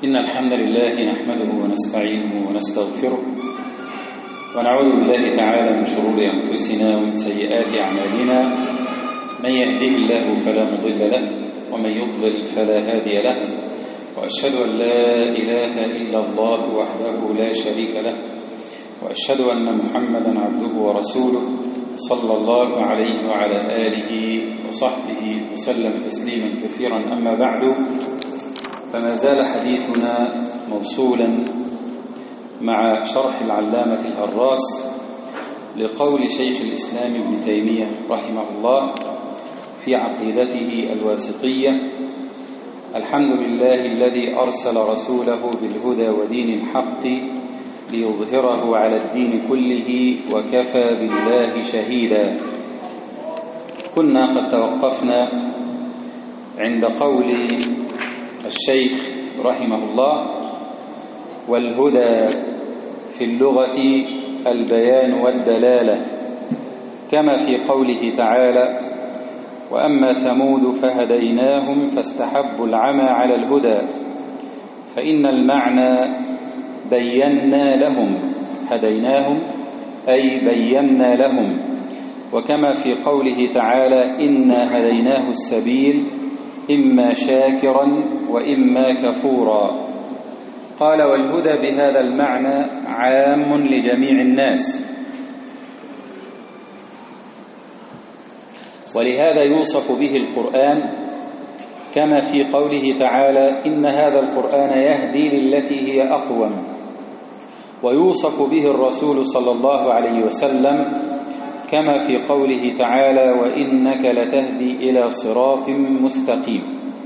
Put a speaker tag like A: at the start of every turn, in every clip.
A: إن الحمد لله نحمده ونستعينه ونستغفره ونعوذ بالله تعالى من شرور أنفسنا ومن سيئات أعمالنا. من يهده الله فلا مضل له ومن يضلل فلا هادي له، وأشهد أن لا إله إلا الله وحده لا شريك له، وأشهد أن محمدا عبده ورسوله صلى الله عليه وعلى آله وصحبه وسلم تسليما كثيرا. أما بعد، فما زال حديثنا موصولا مع شرح العلامة الهراس لقول شيخ الإسلام ابن تيمية رحمه الله في عقيدته الواسطية: الحمد لله الذي أرسل رسوله بالهدى ودين الحق ليظهره على الدين كله وكفى بالله شهيدا. كنا قد توقفنا عند قول الشيخ رحمه الله: والهدى في اللغة البيان والدلالة، كما في قوله تعالى: وأما ثمود فهديناهم فاستحبوا العمى على الهدى، فإن المعنى بينا لهم، هديناهم أي بينا لهم. وكما في قوله تعالى: إنا هديناه السبيل إما شاكرا وإما كفورا. قال: والهدى بهذا المعنى عام لجميع الناس، ولهذا يوصف به القرآن كما في قوله تعالى: إن هذا القرآن يهدي للتي هي أقوم. ويوصف به الرسول صلى الله عليه وسلم كما في قوله تعالى: وإنك لتهدي إلى صراط مستقيم.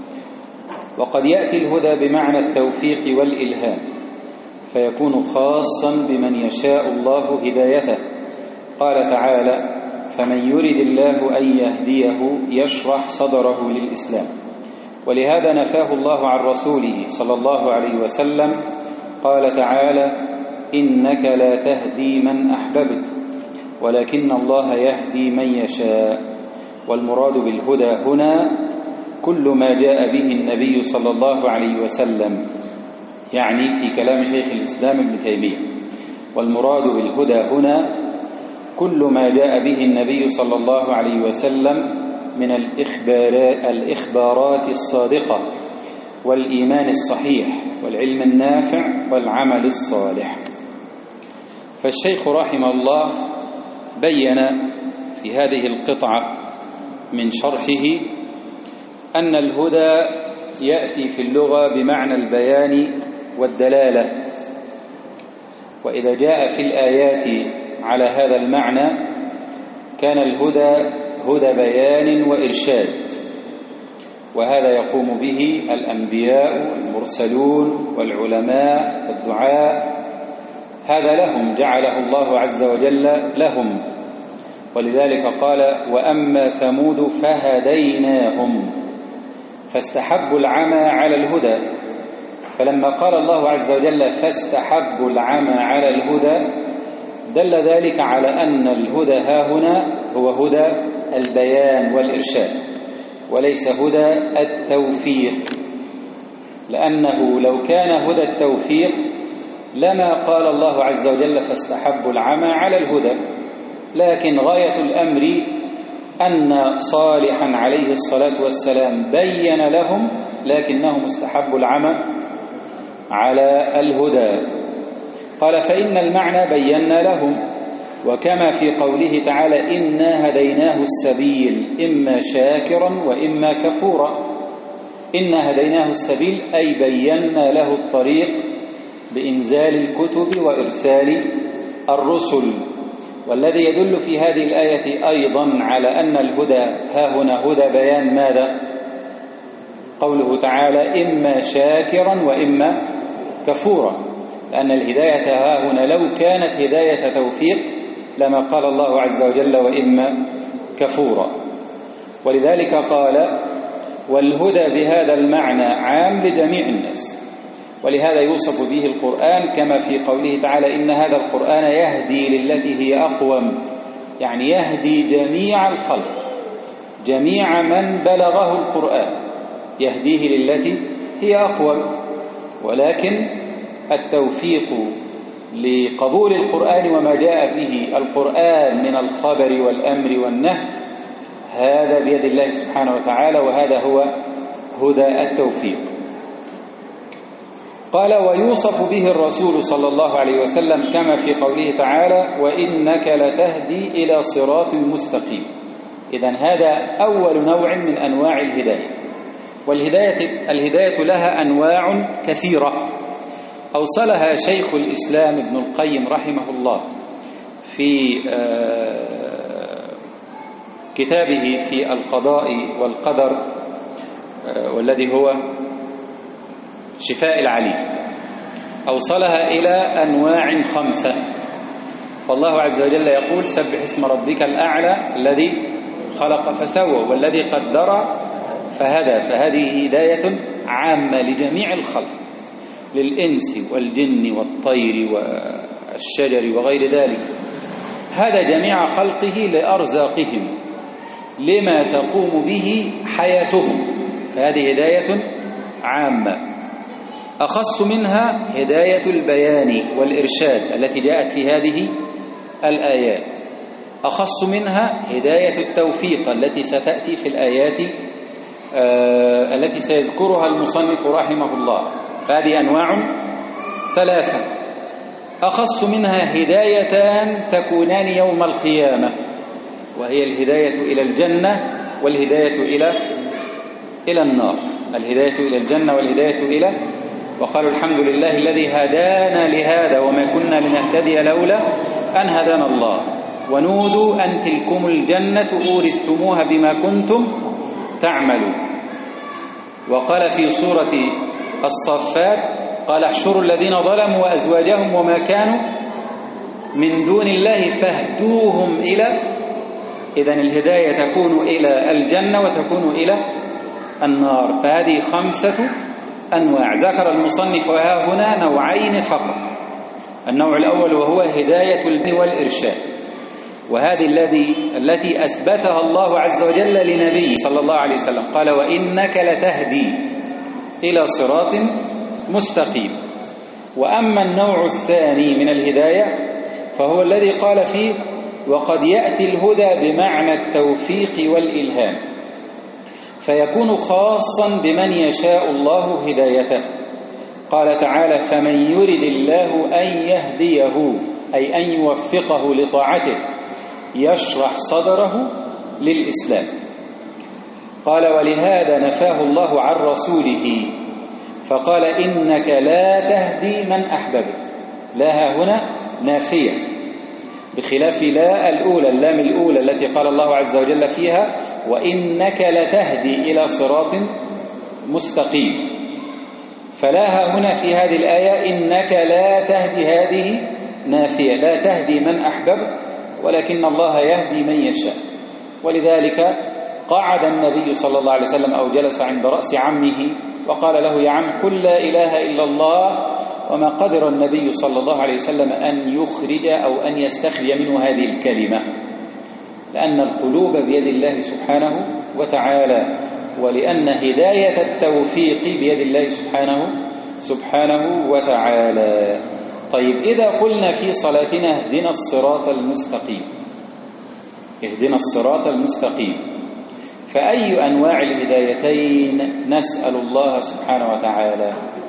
A: وقد يأتي الهدى بمعنى التوفيق والإلهام، فيكون خاصا بمن يشاء الله هدايته. قال تعالى: فمن يرد الله أن يهديه يشرح صدره للإسلام. ولهذا نفاه الله عن رسوله صلى الله عليه وسلم. قال تعالى: إنك لا تهدي من أحببت ولكن الله يهدي من يشاء. والمراد بالهدى هنا كل ما جاء به النبي صلى الله عليه وسلم، يعني في كلام شيخ الإسلام ابن تيمية. والمراد بالهدى هنا كل ما جاء به النبي صلى الله عليه وسلم من الإخبارات الصادقة والإيمان الصحيح والعلم النافع والعمل الصالح. فالشيخ رحمه الله بين في هذه القطعة من شرحه أن الهدى يأتي في اللغة بمعنى البيان والدلالة، وإذا جاء في الآيات على هذا المعنى كان الهدى هدى بيان وإرشاد، وهذا يقوم به الأنبياء والمرسلون والعلماء والدعاء. هذا لهم جعله الله عز وجل لهم. ولذلك قال: وأما ثمود فهديناهم فاستحبوا العمى على الهدى. فلما قال الله عز وجل فاستحبوا العمى على الهدى دل ذلك على أن الهدى هاهنا هو هدى البيان والإرشاد، وليس هدى التوفيق، لأنه لو كان هدى التوفيق لما قال الله عز وجل فاستحبوا العمى على الهدى. لكن غاية الأمر أن صالحا عليه الصلاة والسلام بين لهم، لكنهم استحبوا العمى على الهدى. قال: فإن المعنى بينا لهم. وكما في قوله تعالى: إنا هديناه السبيل إما شاكرا وإما كفورا. إنا هديناه السبيل أي بينا له الطريق بإنزال الكتب وإرسال الرسل. والذي يدل في هذه الآية أيضا على أن الهدى هاهنا هدى بيان ماذا؟ قوله تعالى: إما شاكرا وإما كفورا، لأن الهداية هاهنا لو كانت هداية توفيق لما قال الله عز وجل وإما كفورا. ولذلك قال: والهدى بهذا المعنى عام لجميع الناس. ولهذا يوصف به القرآن كما في قوله تعالى: إن هذا القرآن يهدي للتي هي أقوم، يعني يهدي جميع الخلق، جميع من بلغه القرآن يهديه للتي هي أقوم. ولكن التوفيق لقبول القرآن وما جاء به القرآن من الخبر والأمر والنهي هذا بيد الله سبحانه وتعالى، وهذا هو هدى التوفيق. قال: ويوصف به الرسول صلى الله عليه وسلم كما في قوله تعالى: وإنك لتهدي إلى صراط مستقيم. إذن هذا أول نوع من أنواع الهداية، والهداية لها أنواع كثيرة أوصلها شيخ الإسلام ابن القيم رحمه الله في كتابه في القضاء والقدر، والذي هو شفاء العليل، أوصلها إلى أنواع 5. فالله عز وجل يقول: سبح اسم ربك الأعلى الذي خلق فسوى والذي قدر فهدى. فهذه هداية عامة لجميع الخلق، للإنس والجن والطير والشجر وغير ذلك، هذا جميع خلقه لأرزاقهم، لما تقوم به حياتهم. فهذه هداية عامة. أخص منها هداية البيان والإرشاد التي جاءت في هذه الآيات. أخص منها هداية التوفيق التي ستأتي في الآيات التي سيذكرها المصنف رحمه الله. فهذه أنواع 3. أخص منها هدايتان تكونان يوم القيامة، وهي الهداية إلى الجنة والهداية إلى النار. الهداية إلى الجنة والهداية إلى، وقالوا الحمد لله الذي هدانا لهذا وما كنا لنهتدي لولا أن هدانا الله، ونودوا أن تلكم الجنة أورثتموها بما كنتم تعملون. وقال في سورة الصفات: قال: احشروا الذين ظلموا وأزواجهم وما كانوا من دون الله فاهدوهم إلى. إذن الهداية تكون إلى الجنة وتكون إلى النار. فهذه 5 أنواع. ذكر المصنف وها هنا نوعين فقط. النوع الأول وهو هداية البيان والإرشاد، وهذه التي أثبتها الله عز وجل لنبيه صلى الله عليه وسلم. قال: وإنك لتهدي إلى صراط مستقيم. وأما النوع الثاني من الهداية فهو الذي قال فيه: وقد يأتي الهدى بمعنى التوفيق والإلهام، فيكون خاصا بمن يشاء الله هدايته. قال تعالى: فمن يرد الله أن يهديه، أي أن يوفقه لطاعته، يشرح صدره للإسلام. قال: ولهذا نفاه الله عن رسوله فقال: إنك لا تهدي من أحببت. لا هنا نافية، بخلاف لا الأولى، اللام الأولى التي قال الله عز وجل فيها: وإنك لتهدي إلى صراط مستقيم. فلا هنا في هذه الآية إنك لا تهدي، هذه نافية، لا تهدي من أحببت، ولكن الله يهدي من يشاء. ولذلك قعد النبي صلى الله عليه وسلم أو جلس عند رأس عمه وقال له: يا عم قل لا إله إلا الله. وما قدر النبي صلى الله عليه وسلم أن يخرج أو أن يستخرج منه هذه الكلمة، لأن القلوب بيد الله سبحانه وتعالى، ولأن هداية التوفيق بيد الله سبحانه وتعالى. طيب، إذا قلنا في صلاتنا اهدنا الصراط المستقيم، اهدنا الصراط المستقيم، فأي أنواع الهدايتين نسأل الله سبحانه وتعالى؟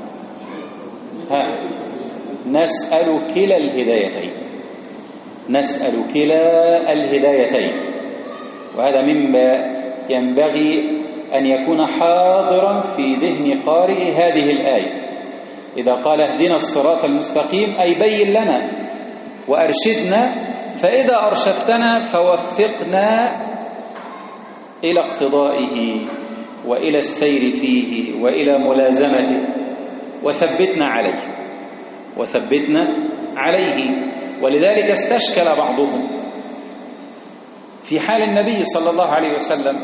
A: نسأل كلا الهدايتين، نسأل كلا الهدايتين. وهذا مما ينبغي أن يكون حاضرا في ذهن قارئ هذه الآية. إذا قال اهدنا الصراط المستقيم أي بين لنا وأرشدنا، فإذا أرشدتنا فوفقنا إلى اقتضائه وإلى السير فيه وإلى ملازمته، وثبتنا عليه. ولذلك استشكل بعضهم في حال النبي صلى الله عليه وسلم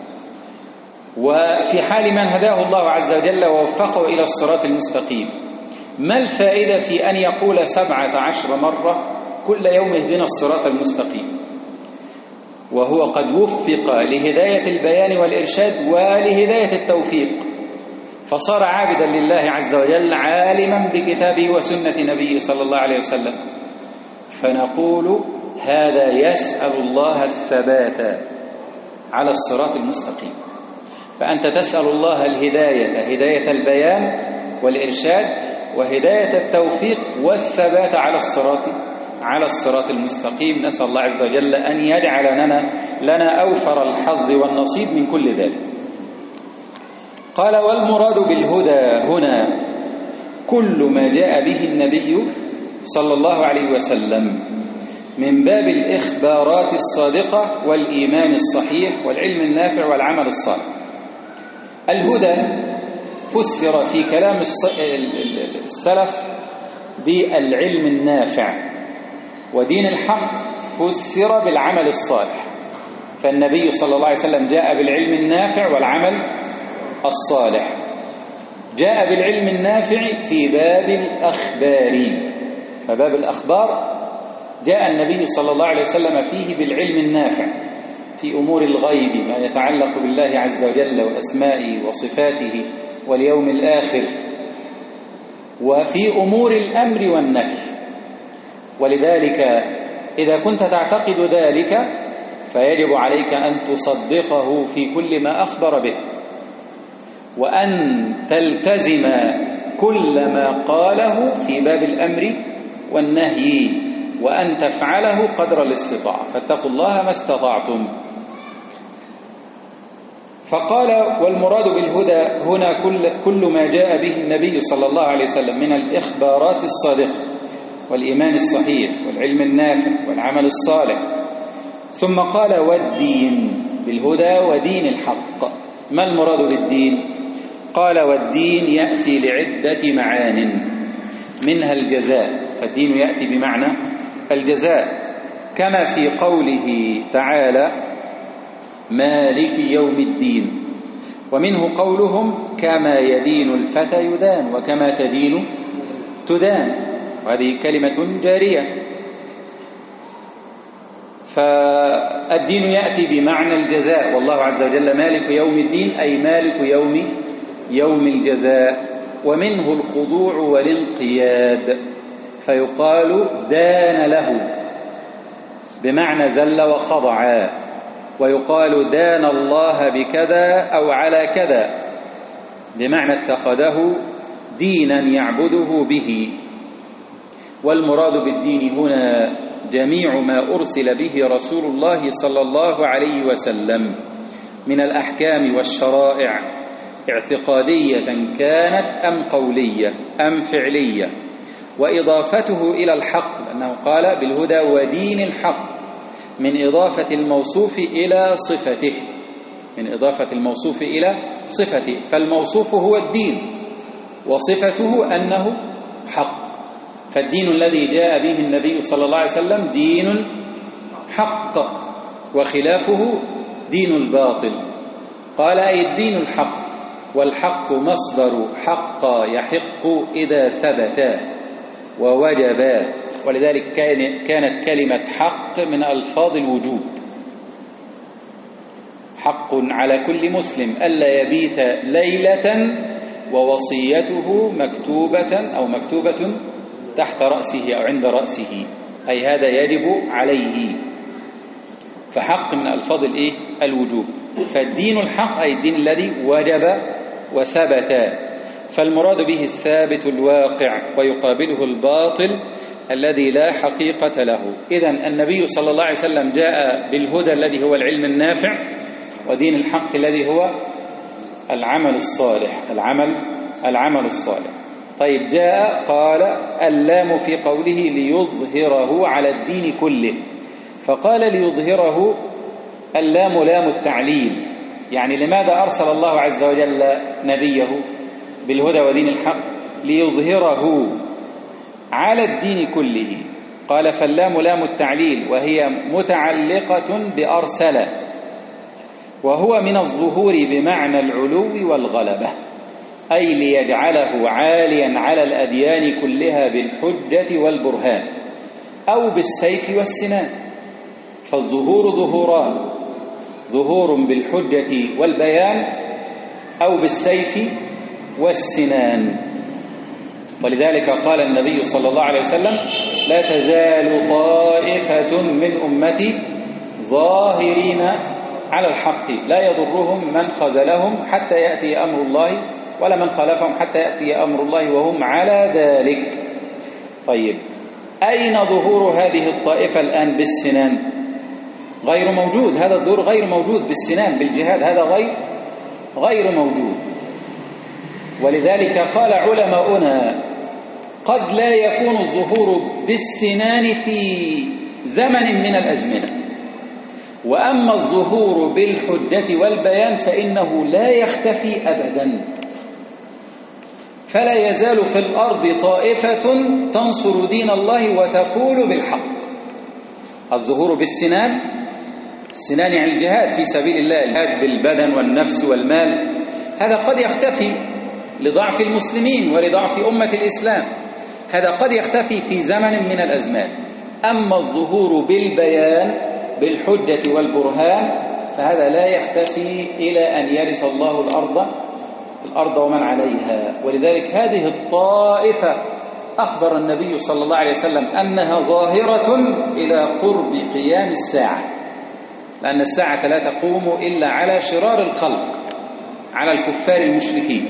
A: وفي حال من هداه الله عز وجل ووفقه إلى الصراط المستقيم، ما الفائدة في أن يقول 17 مرة كل يوم اهدنا الصراط المستقيم، وهو قد وفق لهداية البيان والإرشاد ولهداية التوفيق؟ فصار عابدا لله عز وجل عالما بكتابه وسنة نبيه صلى الله عليه وسلم، فنقول هذا يسأل الله الثبات على الصراط المستقيم. فأنت تسأل الله الهداية، هداية البيان والإرشاد، وهداية التوفيق والثبات على الصراط المستقيم. نسأل الله عز وجل أن يجعل لنا أوفر الحظ والنصيب من كل ذلك. قال: والمراد بالهدى هنا كل ما جاء به النبي صلى الله عليه وسلم من باب الإخبارات الصادقة والإيمان الصحيح والعلم النافع والعمل الصالح. الهدى فسر في كلام السلف بالعلم النافع، ودين الحق فسر بالعمل الصالح. فالنبي صلى الله عليه وسلم جاء بالعلم النافع والعمل الصالح. جاء بالعلم النافع في باب الأخبار، فباب الأخبار جاء النبي صلى الله عليه وسلم فيه بالعلم النافع في أمور الغيب، ما يتعلق بالله عز وجل وأسمائه وصفاته واليوم الآخر، وفي أمور الأمر والنهي. ولذلك إذا كنت تعتقد ذلك فيجب عليك أن تصدقه في كل ما أخبر به، وأن تلتزم كل ما قاله في باب الأمر والنهي، وأن تفعله قدر الاستطاعة. فاتقوا الله ما استطعتم. فقال: والمراد بالهدى هنا كل ما جاء به النبي صلى الله عليه وسلم من الإخبارات الصادقة والإيمان الصحيح والعلم النافع والعمل الصالح. ثم قال: والدين بالهدى ودين الحق. ما المراد بالدين؟ قال: والدين يأتي لعدة معان منها الجزاء، فالدين يأتي بمعنى الجزاء، كما في قوله تعالى: مالك يوم الدين. ومنه قولهم: كما يدين الفتى يدان وكما تدين تدان، وهذه كلمة جارية. فالدين يأتي بمعنى الجزاء، والله عز وجل مالك يوم الدين أي مالك يوم الجزاء. ومنه الخضوع والانقياد، فيقال دان له بمعنى ذل وخضع، ويقال دان الله بكذا أو على كذا بمعنى اتخذه دينا يعبده به. والمراد بالدين هنا جميع ما أرسل به رسول الله صلى الله عليه وسلم من الأحكام والشرائع، اعتقادية كانت أم قولية أم فعلية، وإضافته إلى الحق، لأنه قال بالهدى ودين الحق، من إضافة الموصوف إلى صفته، من إضافة الموصوف إلى صفته. فالموصوف هو الدين وصفته أنه حق. فالدين الذي جاء به النبي صلى الله عليه وسلم دين حق، وخلافه دين الباطل. قال: أي الدين الحق، والحق مصدر حق يحق إذا ثبتا ووجبا، ولذلك كانت كلمة حق من ألفاظ الوجوب. حق على كل مسلم ألا يبيت ليلة ووصيته مكتوبة تحت رأسه أو عند رأسه، أي هذا يجب عليه. فحق من ألفاظ الوجوب. فالدين الحق أي الدين الذي وجب وثبت. فالمراد به الثابت الواقع، ويقابله الباطل الذي لا حقيقة له. إذن النبي صلى الله عليه وسلم جاء بالهدى الذي هو العلم النافع، ودين الحق الذي هو العمل الصالح، العمل الصالح. طيب، جاء قال اللام في قوله ليظهره على الدين كله، فقال ليظهره، اللام لام التعليل. يعني لماذا أرسل الله عز وجل نبيه بالهدى ودين الحق؟ ليظهره على الدين كله. قال فاللام لام التعليل، وهي متعلقة بأرسل، وهو من الظهور بمعنى العلو والغلبة، أي ليجعله عاليا على الأديان كلها بالحجة والبرهان أو بالسيف والسنان. فالظهور ظهوران: ظهور بالحجة والبيان أو بالسيف والسنان. ولذلك قال النبي صلى الله عليه وسلم: لا تزال طائفة من أمتي ظاهرين على الحق لا يضرهم من خذلهم حتى يأتي أمر الله ولا من خالفهم حتى يأتي أمر الله وهم على ذلك. طيب، أين ظهور هذه الطائفة الآن بالسنان؟ غير موجود. هذا الظهور غير موجود بالسنان بالجهاد، هذا غير موجود. ولذلك قال علماؤنا: قد لا يكون الظهور بالسنان في زمن من الأزمنة، وأما الظهور بالحجة والبيان فإنه لا يختفي أبدا، فلا يزال في الأرض طائفة تنصر دين الله وتقول بالحق. الظهور بالسنان، السنان يعني الجهاد في سبيل الله، الجهاد بالبدن والنفس والمال، هذا قد يختفي لضعف المسلمين ولضعف أمة الإسلام، هذا قد يختفي في زمن من الأزمان. أما الظهور بالبيان بالحجة والبرهان فهذا لا يختفي إلى أن يرث الله الأرض ومن عليها. ولذلك هذه الطائفة أخبر النبي صلى الله عليه وسلم أنها ظاهرة إلى قرب قيام الساعة، لأن الساعة لا تقوم إلا على شرار الخلق، على الكفار المشركين.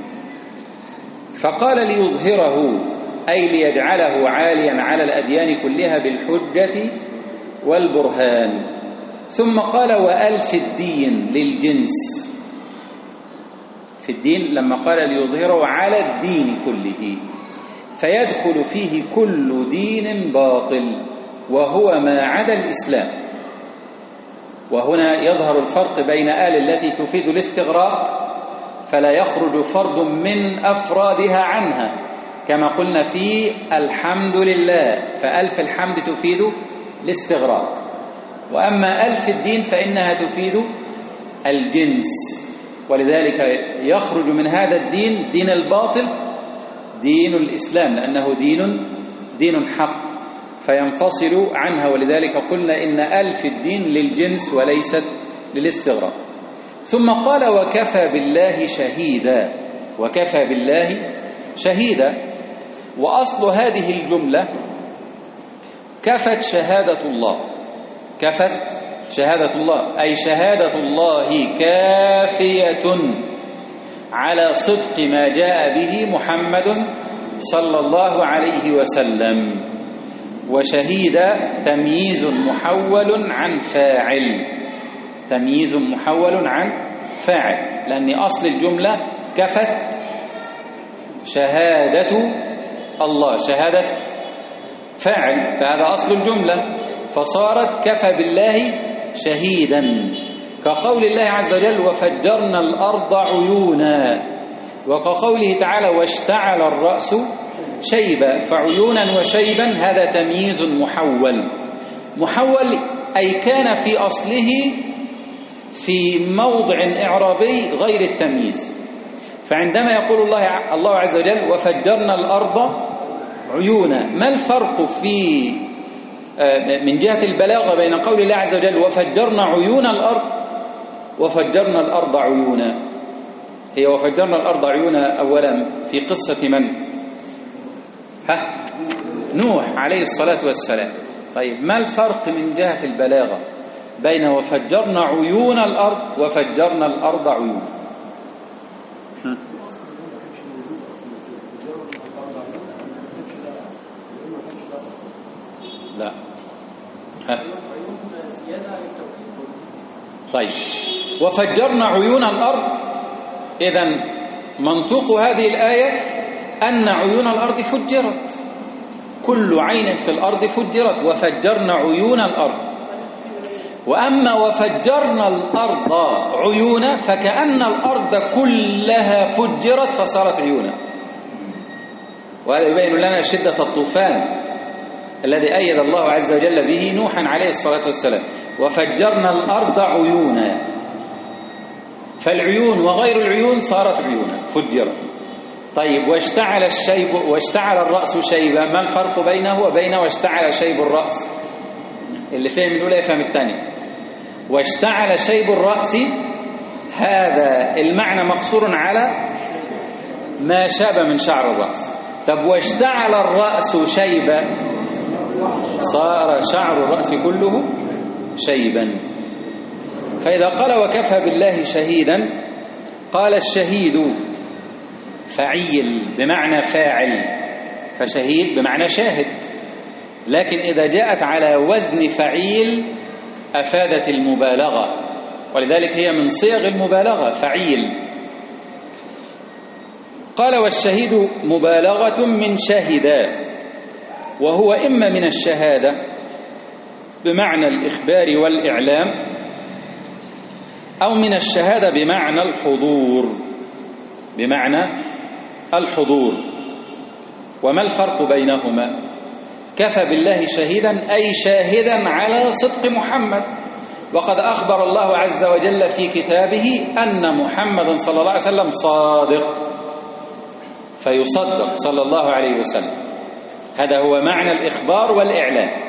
A: فقال: ليظهره، أي ليجعله عاليا على الأديان كلها بالحجة والبرهان. ثم قال: وألف الدين للجنس، في الدين لما قال ليظهره على الدين كله، فيدخل فيه كل دين باطل وهو ما عدا الإسلام. وهنا يظهر الفرق بين التي تفيد الاستغراق فلا يخرج فرد من أفرادها عنها، كما قلنا في الحمد لله، فألف الحمد تفيد الاستغراق. وأما ألف الدين فإنها تفيد الجنس، ولذلك يخرج من هذا الدين دين الباطل دين الإسلام، لأنه دين حق فينفصل عنها. ولذلك قلنا إن ألف الدين للجنس وليست للاستغراق. ثم قال: وكفى بالله شهيدا، وكفى بالله شهيدا. وأصل هذه الجملة كفت شهادة الله، كفت شهادة الله، أي شهادة الله كافية على صدق ما جاء به محمد صلى الله عليه وسلم. وشهيد تمييز محول عن فاعل، تمييز محول عن فاعل، لأن أصل الجملة كفت شهادة الله، شهادة فاعل، فهذا أصل الجملة، فصارت كفى بالله شهيدا، كقول الله عز وجل: وفجرنا الأرض عيونا، وكقوله تعالى: واشتعل الرأس شيبا. فعيونا وشيبا هذا تمييز محول أي كان في أصله في موضع إعرابي غير التمييز. فعندما يقول الله عز وجل: وفجرنا الأرض عيونا، ما الفرق في من جهة البلاغة بين قول الله عز وجل: وفجرنا عيون الأرض وفجرنا الأرض عيونا؟ هي وفجرنا الأرض عيونا أولا في قصة من؟ نوح عليه الصلاة والسلام. طيب، ما الفرق من جهة البلاغة بين وفجرنا عيون الأرض وفجرنا الأرض عيونا؟ لا. طيب، وفجرنا عيون الأرض، إذن منطوق هذه الآية أن عيون الأرض فجرت، كل عين في الأرض فجرت، وفجرنا عيون الأرض. وأما وفجرنا الأرض عيونا فكأن الأرض كلها فجرت فصارت عيونا. وهذا يبين لنا شدة الطوفان الذي أيد الله عز وجل به نوحا عليه الصلاة والسلام. وفجرنا الأرض عيونا، فالعيون وغير العيون صارت عيونا، فجرت. طيب، واشتعل الرأس شيبا، ما الفرق بينه وبين واشتعل شيب الرأس؟ اللي فهم الأولى يفهم الثانية. واشتعل شيب الرأس هذا المعنى مقصور ما شاب من شعر الرأس. طب واشتعل الرأس شيبا، صار شعر الرأس كله شيبا. فإذا قال وكفى بالله شهيدا، قال الشهيد فعيل بمعنى فاعل، فشهيد بمعنى شاهد، لكن إذا جاءت على وزن فعيل أفادت المبالغة، ولذلك هي من صيغ المبالغة فعيل. قال والشهيد مبالغة من شهدا، وهو إما من الشهادة بمعنى الإخبار والإعلام، أو من الشهادة بمعنى الحضور، بمعنى الحضور. وما الفرق بينهما؟ كفى بالله شهيدا أي شاهدا على صدق محمد، وقد أخبر الله عز وجل في كتابه أن محمدا صلى الله عليه وسلم صادق، فيصدق صلى الله عليه وسلم. هذا هو معنى الإخبار والإعلان.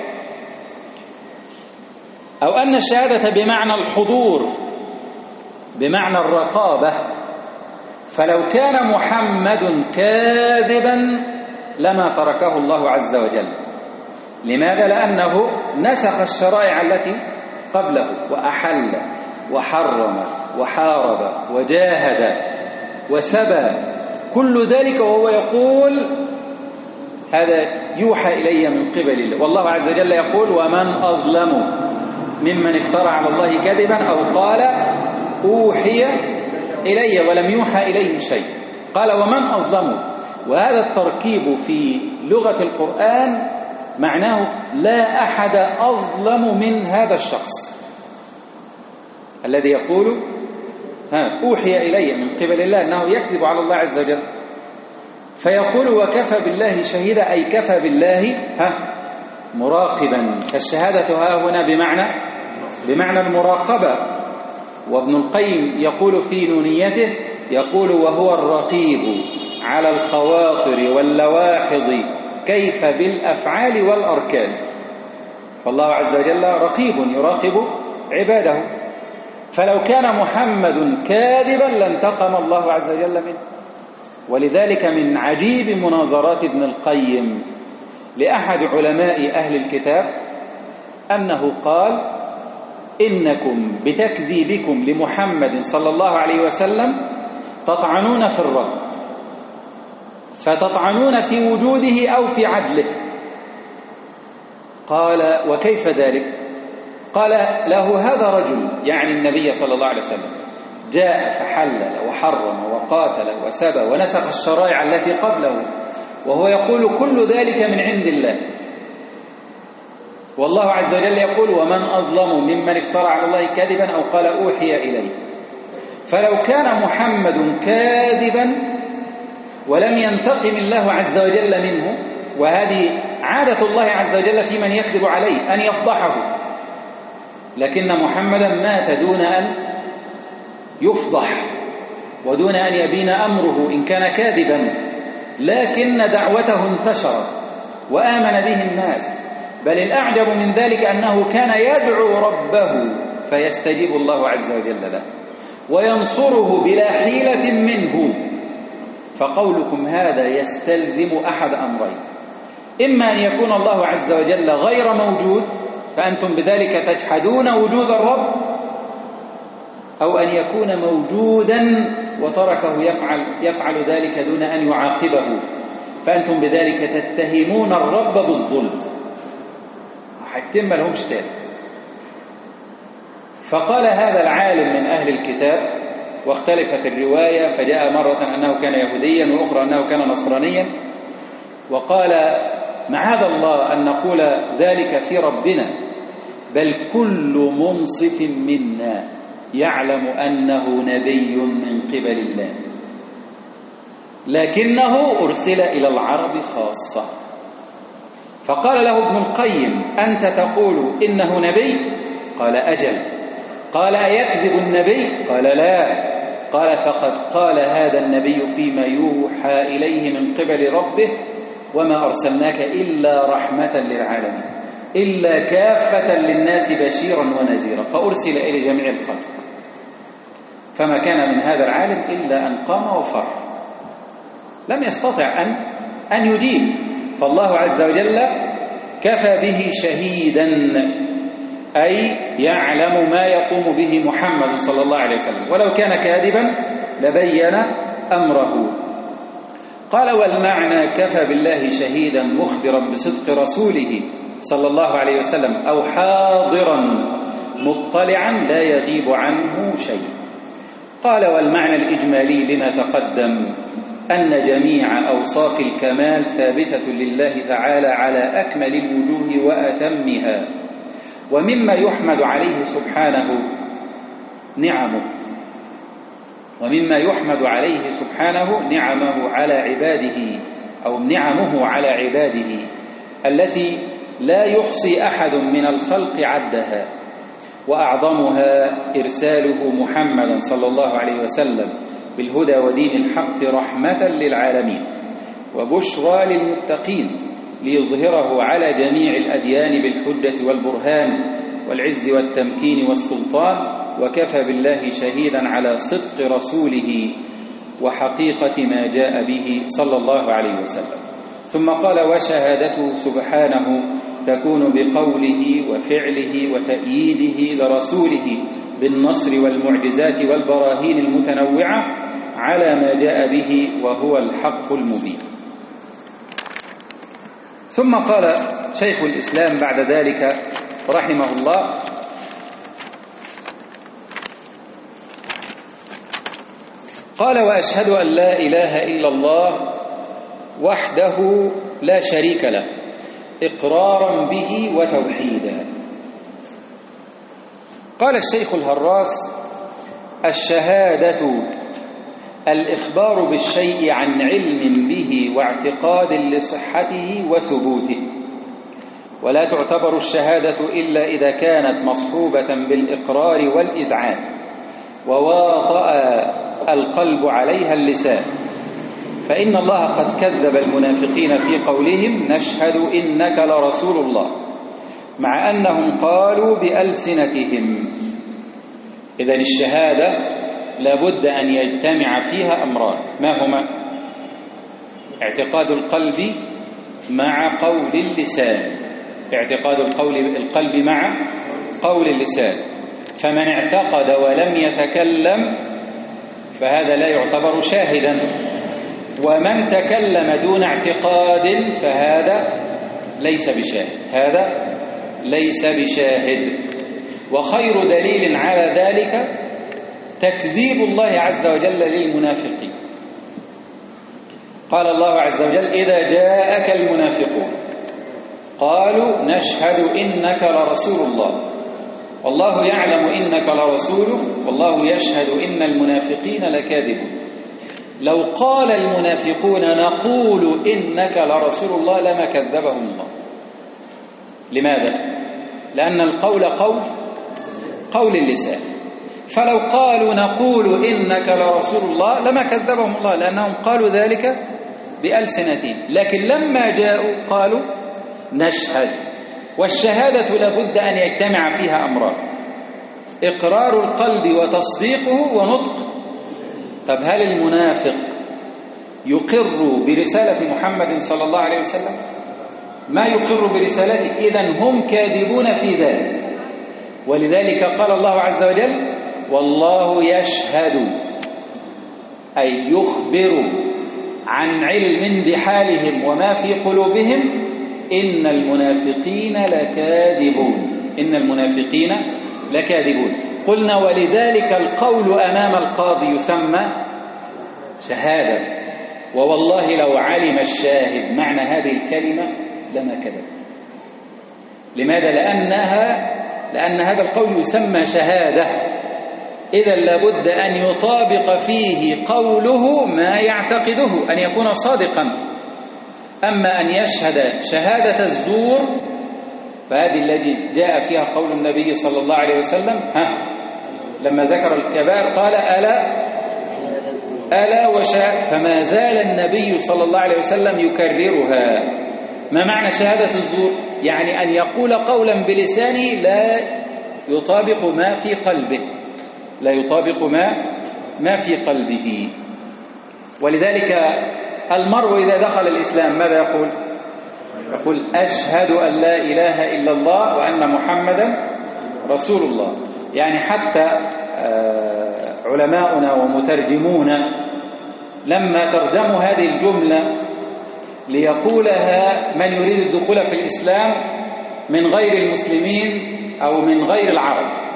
A: أو أن الشهادة بمعنى الحضور، بمعنى الرقابة. فلو كان محمد كاذبا لما تركه الله عز وجل. لماذا؟ لأنه نسخ الشرائع التي قبله، وأحل وحرم وحارب وجاهد وسبى، كل ذلك وهو يقول هذا يوحى إلي من قبل الله. والله عز وجل يقول ومن أظلم ممن افترى على الله كذبا أو قال أوحي إلي ولم يوحى إليه شيء. قال ومن أظلم، وهذا التركيب في لغة القرآن معناه لا أحد أظلم من هذا الشخص الذي يقول أوحي إلي من قبل الله أنه يكذب على الله عز وجل. فيقول وكفى بالله شهيدا أي كفى بالله مراقبا. فالشهادة ها هنا بمعنى المراقبة. وابن القيم يقول في نونيته، يقول وهو الرقيب على الخواطر واللواحظ كيف بالأفعال والأركان. فالله عز وجل رقيب يراقب عباده. فلو كان محمد كاذبا لانتقم الله عز وجل منه. ولذلك من عجيب مناظرات ابن القيم لأحد علماء أهل الكتاب أنه قال إنكم بتكذيبكم لمحمد صلى الله عليه وسلم تطعنون في الرب، فتطعنون في وجوده أو في عدله. قال وكيف ذلك؟ قال له هذا رجل يعني النبي صلى الله عليه وسلم جاء فحلل وحرم وقاتل وسبى ونسخ الشرائع التي قبله، وهو يقول كل ذلك من عند الله. والله عز وجل يقول ومن أظلم ممن افترى على الله كذبا أو قال أوحي إليه. فلو كان محمد كاذبا ولم ينتقم الله عز وجل منه، وهذه عادة الله عز وجل في من يكذب عليه أن يفضحه، لكن محمدا مات دون أن يفضح ودون أن يبين أمره إن كان كاذبا، لكن دعوته انتشرت وآمن به الناس. بل الأعجب من ذلك أنه كان يدعو ربه فيستجيب الله عز وجل له وينصره بلا حيلة منه. فقولكم هذا يستلزم أحد أمرين: إما أن يكون الله عز وجل غير موجود فأنتم بذلك تجحدون وجود الرب، أو أن يكون موجودا وتركه يفعل ذلك دون أن يعاقبه، فأنتم بذلك تتهمون الرب بالظلم. حاجتين ما لهمش تالت. فقال هذا العالم من أهل الكتاب، واختلفت الرواية، فجاء مرة أنه كان يهوديا وأخرى أنه كان نصرانيا، وقال معاذ الله أن نقول ذلك في ربنا، بل كل منصف منا يعلم أنه نبي من قبل الله، لكنه أرسل إلى العرب خاصة. فقال له ابن القيم أنت تقول إنه نبي؟ قال أجل. قال أيكذب النبي؟ قال لا. قال فقد قال هذا النبي فيما يوحى إليه من قبل ربه وما أرسلناك إلا رحمة للعالمين إلا كافة للناس بشيرا ونذيرا، فأرسل إلى جميع الخلق. فما كان من هذا العالم إلا أن قام وفر. لم يستطع أن يجيب. فالله عز وجل كفى به شهيدا، أي يعلم ما يقوم به محمد صلى الله عليه وسلم، ولو كان كاذبا لبين أمره. قال: والمعنى كفى بالله شهيدا مخبرا بصدق رسوله صلى الله عليه وسلم، أو حاضرا مطلعا لا يغيب عنه شيء. قال: والمعنى الإجمالي لما تقدم أن جميع أوصاف الكمال ثابتة لله تعالى على أكمل الوجوه وأتمها، ومما يحمد عليه سبحانه نعمه، ومما يحمد عليه سبحانه نعمه على عباده، أو نعمه على عباده التي لا يحصي أحد من الخلق عدها، وأعظمها إرساله محمدا صلى الله عليه وسلم بالهدى ودين الحق رحمة للعالمين وبشرى للمتقين، ليظهره على جميع الأديان بالحجة والبرهان والعز والتمكين والسلطان. وكفى بالله شهيدا على صدق رسوله وحقيقة ما جاء به صلى الله عليه وسلم. ثم قال: وشهادته سبحانه تكون بقوله وفعله وتأييده لرسوله بالنصر والمعجزات والبراهين المتنوعة على ما جاء به وهو الحق المبين. ثم قال شيخ الإسلام بعد ذلك رحمه الله: قال: وأشهد أن لا إله إلا الله وحده لا شريك له إقرارا به وتوحيدا. قال الشيخ الهراس: الشهادة الإخبار بالشيء عن علم به واعتقاد لصحته وثبوته، ولا تعتبر الشهادة إلا إذا كانت مصحوبة بالإقرار والإذعان وواطأ القلب عليها اللسان، فإن الله قد كذب المنافقين في قولهم: نشهد إنك لرسول الله، مع أنهم قالوا بألسنتهم. إذن الشهادة لابد أن يجتمع فيها أمران، ما هما؟ اعتقاد القلب مع قول اللسان، اعتقاد القلب مع قول اللسان. فمن اعتقد ولم يتكلم فهذا لا يعتبر شاهدا، ومن تكلم دون اعتقاد فهذا ليس بشاهد، هذا ليس بشاهد. وخير دليل على ذلك تكذيب الله عز وجل للمنافقين. قال الله عز وجل: إذا جاءك المنافقون قالوا نشهد إنك لرسول الله والله يعلم إنك لرسوله والله يشهد إن المنافقين لكاذبون. لو قال المنافقون نقول إنك لرسول الله لما كذبهم الله. لماذا؟ لأن القول قول اللسان، فلو قالوا نقول إنك لرسول الله لما كذبهم الله، لأنهم قالوا ذلك بألسنتهم. لكن لما جاءوا قالوا نشهد، والشهادة لابد أن يجتمع فيها أمران: إقرار القلب وتصديقه ونطق. طب هل المنافق يقر برسالة محمد صلى الله عليه وسلم؟ ما يقر برسالته، إذن هم كاذبون في ذلك. ولذلك قال الله عز وجل: والله يشهد، أي يخبر عن علم بحالهم وما في قلوبهم إن المنافقين لكاذبون، إن المنافقين لكاذبون. قلنا ولذلك القول أمام القاضي يسمى شهادة. ووالله لو علم الشاهد معنى هذه الكلمة لما كذب. لماذا؟ لأن هذا القول يسمى شهادة، إذا لابد أن يطابق فيه قوله ما يعتقده، أن يكون صادقا. أما أن يشهد شهادة الزور فهذه التي جاء فيها قول النبي صلى الله عليه وسلم لما ذكر الكبائر قال ألا وشهد، فما زال النبي صلى الله عليه وسلم يكررها. ما معنى شهادة الزور؟ يعني أن يقول قولا بلسانه لا يطابق ما في قلبه، لا يطابق ما في قلبه. ولذلك المرء إذا دخل الإسلام ماذا يقول؟ يقول أشهد أن لا إله إلا الله وأن محمدا رسول الله. يعني حتى علماؤنا ومترجمون لما ترجموا هذه الجملة ليقولها من يريد الدخول في الإسلام من غير المسلمين أو من غير العرب.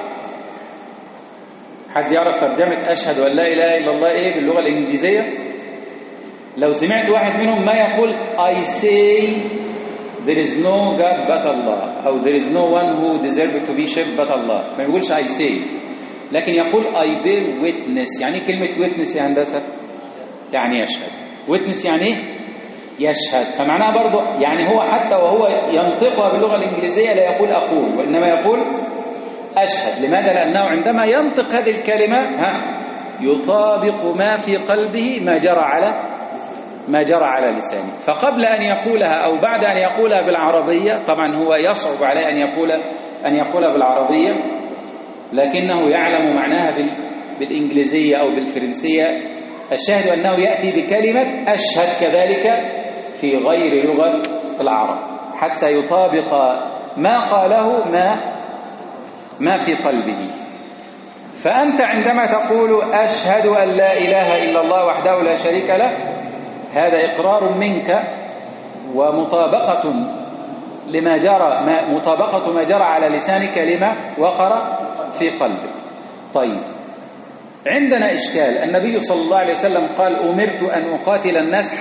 A: حد يعرف ترجمة أشهد أن لا إله إلا الله إيه باللغة الإنجليزية؟ لو سمعت واحد منهم ما يقول I say there is no God but Allah أو there is no one who deserves to be worshipped but Allah، ما يقولش I say، لكن يقول I bear witness. يعني كلمة witness يا هندسة يعني يشهد. witness يعني إيه؟ يشهد. فمعناها برضو يعني هو حتى وهو ينطقها باللغة الإنجليزية لا يقول أقول وإنما يقول أشهد. لماذا؟ لأنه عندما ينطق هذه الكلمة يطابق ما في قلبه ما جرى على لسانه. فقبل أن يقولها أو بعد أن يقولها بالعربية، طبعا هو يصعب عليه أن يقولها بالعربية، لكنه يعلم معناها بالإنجليزية أو بالفرنسية. الشاهد أنه يأتي بكلمة أشهد كذلك في غير لغة العرب حتى يطابق ما قاله ما في قلبه. فأنت عندما تقول أشهد أن لا إله إلا الله وحده لا شريك له، هذا إقرار منك ومطابقة مطابقة ما جرى على لسانك لما وقر في قلبك. طيب، عندنا إشكال. النبي صلى الله عليه وسلم قال أمرت أن أقاتل الناس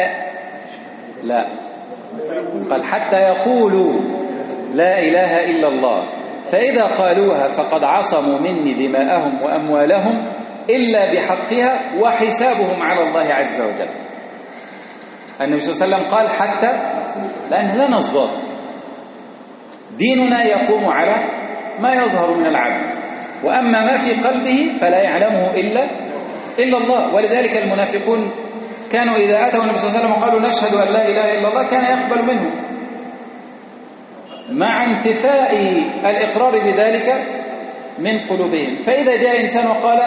A: حتى يقولوا لا إله إلا الله، فإذا قالوها فقد عصموا مني دماءهم وأموالهم إلا بحقها وحسابهم على الله عز وجل. النبي صلى الله عليه وسلم قال حتى، لأن لا نصدق ديننا يقوم على ما يظهر من العبد، وأما ما في قلبه فلا يعلمه إلا الله. ولذلك المنافقون كانوا إذا أتوا النبي صلى الله عليه وسلم وقالوا نشهد أن لا إله إلا الله كان يقبل منهم مع انتفاء الإقرار بذلك من قلوبهم. فإذا جاء إنسان وقال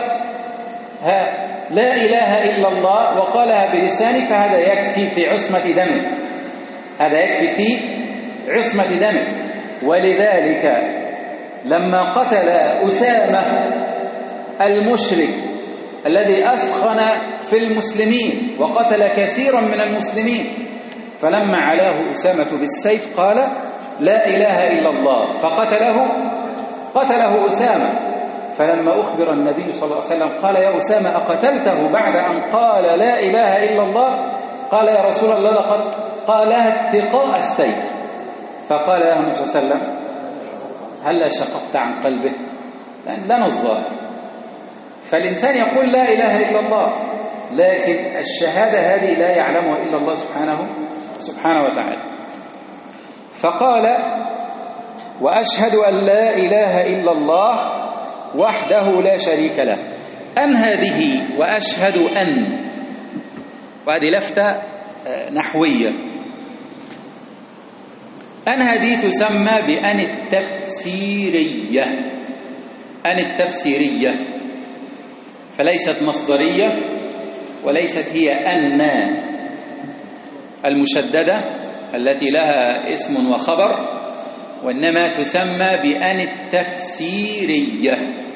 A: لا إله إلا الله وقالها بلسانه فهذا يكفي في عصمة دمه، هذا يكفي في عصمة دمه. ولذلك لما قتل أسامة المشرك الذي أثخن في المسلمين وقتل كثيرا من المسلمين، فلما علاه أسامة بالسيف قال لا إله إلا الله فقتله أسامة. فلما أخبر النبي صلى الله عليه وسلم قال يا أسامة أقتلته بعد أن قال لا إله إلا الله؟ قال يا رسول الله لقد قالها اتقاء السيف. فقال له النبي صلى الله عليه وسلم هل شققت عن قلبه؟ لنا الظاهر. فالإنسان يقول لا إله إلا الله، لكن الشهادة هذه لا يعلمها إلا الله سبحانه وتعالى. فقال وأشهد أن لا إله إلا الله وحده لا شريك له. أن هذه وأشهد أن، وهذه لفتة نحوية، أن هذه تسمى بأن التفسيرية. أن التفسيرية، فليست مصدرية وليست هي أن المشددة التي لها اسم وخبر، وإنما تسمى بأن التفسيرية.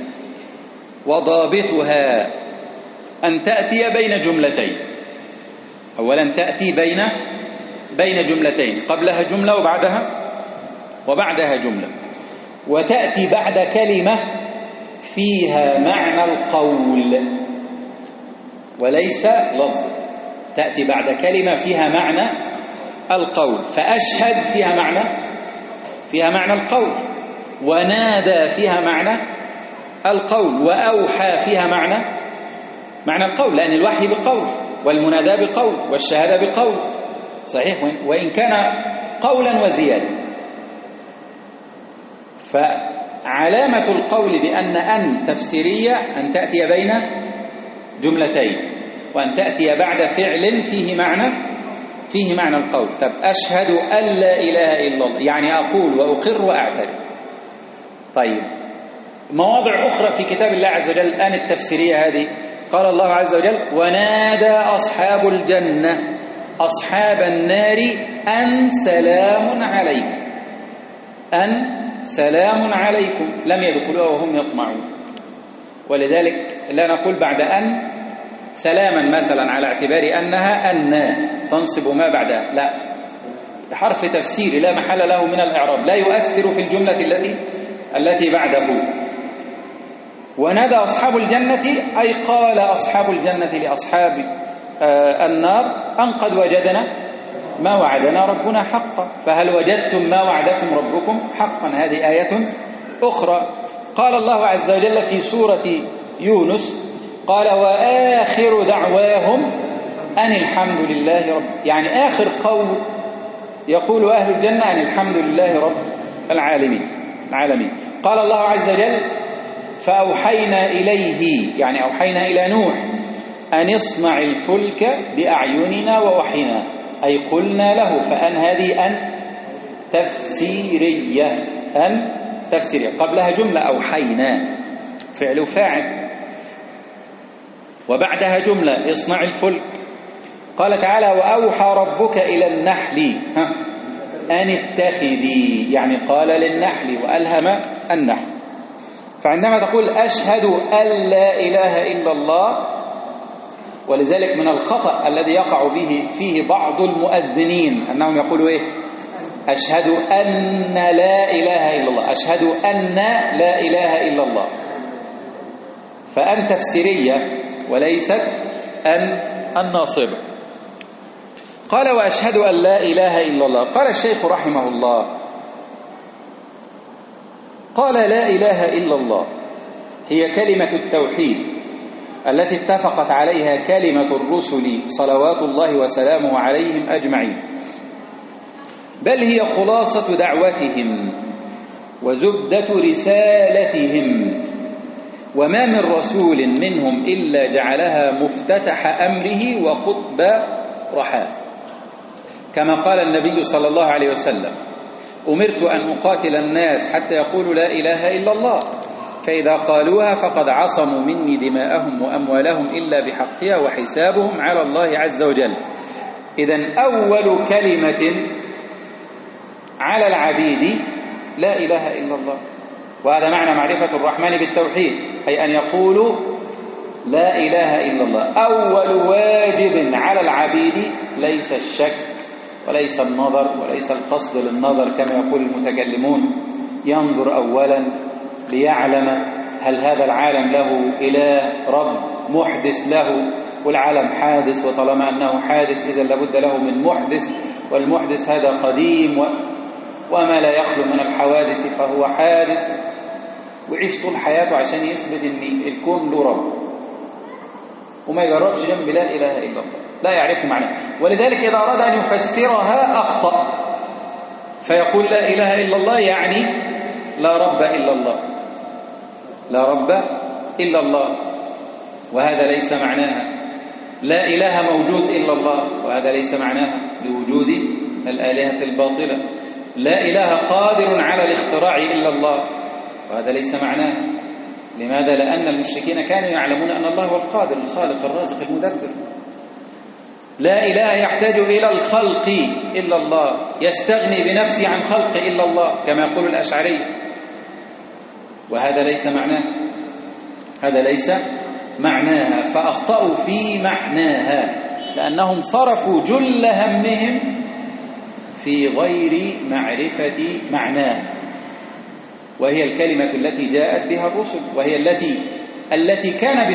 A: وضابطها أن تأتي بين جملتين. أولا تأتي بين جملتين، قبلها جملة وبعدها جملة، وتأتي بعد كلمة فيها معنى القول وليس لفظ. تأتي بعد كلمة فيها معنى القول. فأشهد فيها معنى القول، ونادى فيها معنى القول، وأوحى فيها معنى القول، لأن الوحي بقول والمنادى بقول والشهادة بقول، صحيح، وإن كان قولا وزيادة. فعلامة القول بأن تفسيرية أن تأتي بين جملتين، وأن تأتي بعد فعل فيه معنى القول. طب أشهد أن لا إله إلا الله يعني أقول وأقر وأعترف. طيب، مواضع أخرى في كتاب الله عز وجل الآن التفسيرية هذه، قال الله عز وجل ونادى أصحاب الجنة أصحاب النار أن سلام عليكم، أن سلام عليكم، لم يدخلوها وهم يطمعون. ولذلك لا نقول بعد أن سلاما مثلا على اعتبار أنها أن تنصب ما بعدها، لا، حرف تفسير لا محل له من الإعراب، لا يؤثر في الجملة التي بعده. ونادى أصحاب الجنة، أي قال أصحاب الجنة لأصحاب النار أن قد وجدنا ما وعدنا ربنا حقا، فهل وجدتم ما وعدكم ربكم حقا؟ هذه آية أخرى. قال الله عز وجل في سورة يونس قال وآخر دعواهم أن الحمد لله رب، يعني آخر قول يقول أهل الجنة أن الحمد لله رب العالمين. قال الله عز وجل فأوحينا إليه، يعني أوحينا إلى نوح أن اصنع الفلك بأعيننا ووحينا، أي قلنا له. فأن هذه أن تفسيرية، أن تفسيرية، قبلها جملة أوحينا فعل فاعل، وبعدها جملة اصنع الفلك. قال تعالى وأوحى ربك إلى النحل أن اتخذي، يعني قال للنحل وألهم النحل. فعندما تقول أشهد أن لا إله إلا الله، ولذلك من الخطأ الذي يقع فيه بعض المؤذنين أنهم يقولوا إيه؟ أشهد أن لا إله إلا الله، أشهد أن لا إله إلا الله، فأن تفسيرية وليست أن الناصبة. قال وأشهد أن لا إله إلا الله. قال الشيخ رحمه الله قال لا إله إلا الله هي كلمة التوحيد التي اتفقت عليها كلمة الرسل صلوات الله وسلامه عليهم أجمعين، بل هي خلاصة دعوتهم وزبدة رسالتهم، وما من رسول منهم إلا جعلها مفتتح أمره وقطب رحاه، كما قال النبي صلى الله عليه وسلم أمرت أن أقاتل الناس حتى يقولوا لا إله إلا الله، فإذا قالوها فقد عصموا مني دماءهم وأموالهم إلا بحقها وحسابهم على الله عز وجل. إذن أول كلمة على العبيد لا إله إلا الله، وهذا معنى معرفة الرحمن بالتوحيد، أي أن يقولوا لا إله إلا الله. أول واجب على العبيد ليس الشك وليس النظر وليس القصد للنظر كما يقول المتكلمون، ينظر أولا ليعلم هل هذا العالم له إله رب محدث له، والعالم حادث، وطالما أنه حادث إذا لابد له من محدث، والمحدث هذا قديم وما لا يخلو من الحوادث فهو حادث، وعيش طول حياته عشان يثبت أن الكون له رب، وما يجربش جنب لا إله إلا الله، لا يعرف معناه. ولذلك إذا أراد أن يفسرها أخطأ، فيقول لا إله إلا الله يعني لا رب إلا الله، لا رب إلا الله، وهذا ليس معناها. لا إله موجود إلا الله، وهذا ليس معناها لوجود الآلهة الباطلة. لا إله قادر على الاختراع إلا الله، وهذا ليس معناها. لماذا؟ لأن المشركين كانوا يعلمون أن الله هو القادر الخالق الرازق المدبر. لا إله يحتاج إلى الخلق إلا الله، يستغني بنفسه عن خلق إلا الله كما يقول الأشعري، وهذا ليس معناه، هذا ليس معناها. فأخطأوا في معناها لأنهم صرفوا جل همهم في غير معرفة معناها، وهي الكلمة التي جاءت بها الرسل، وهي التي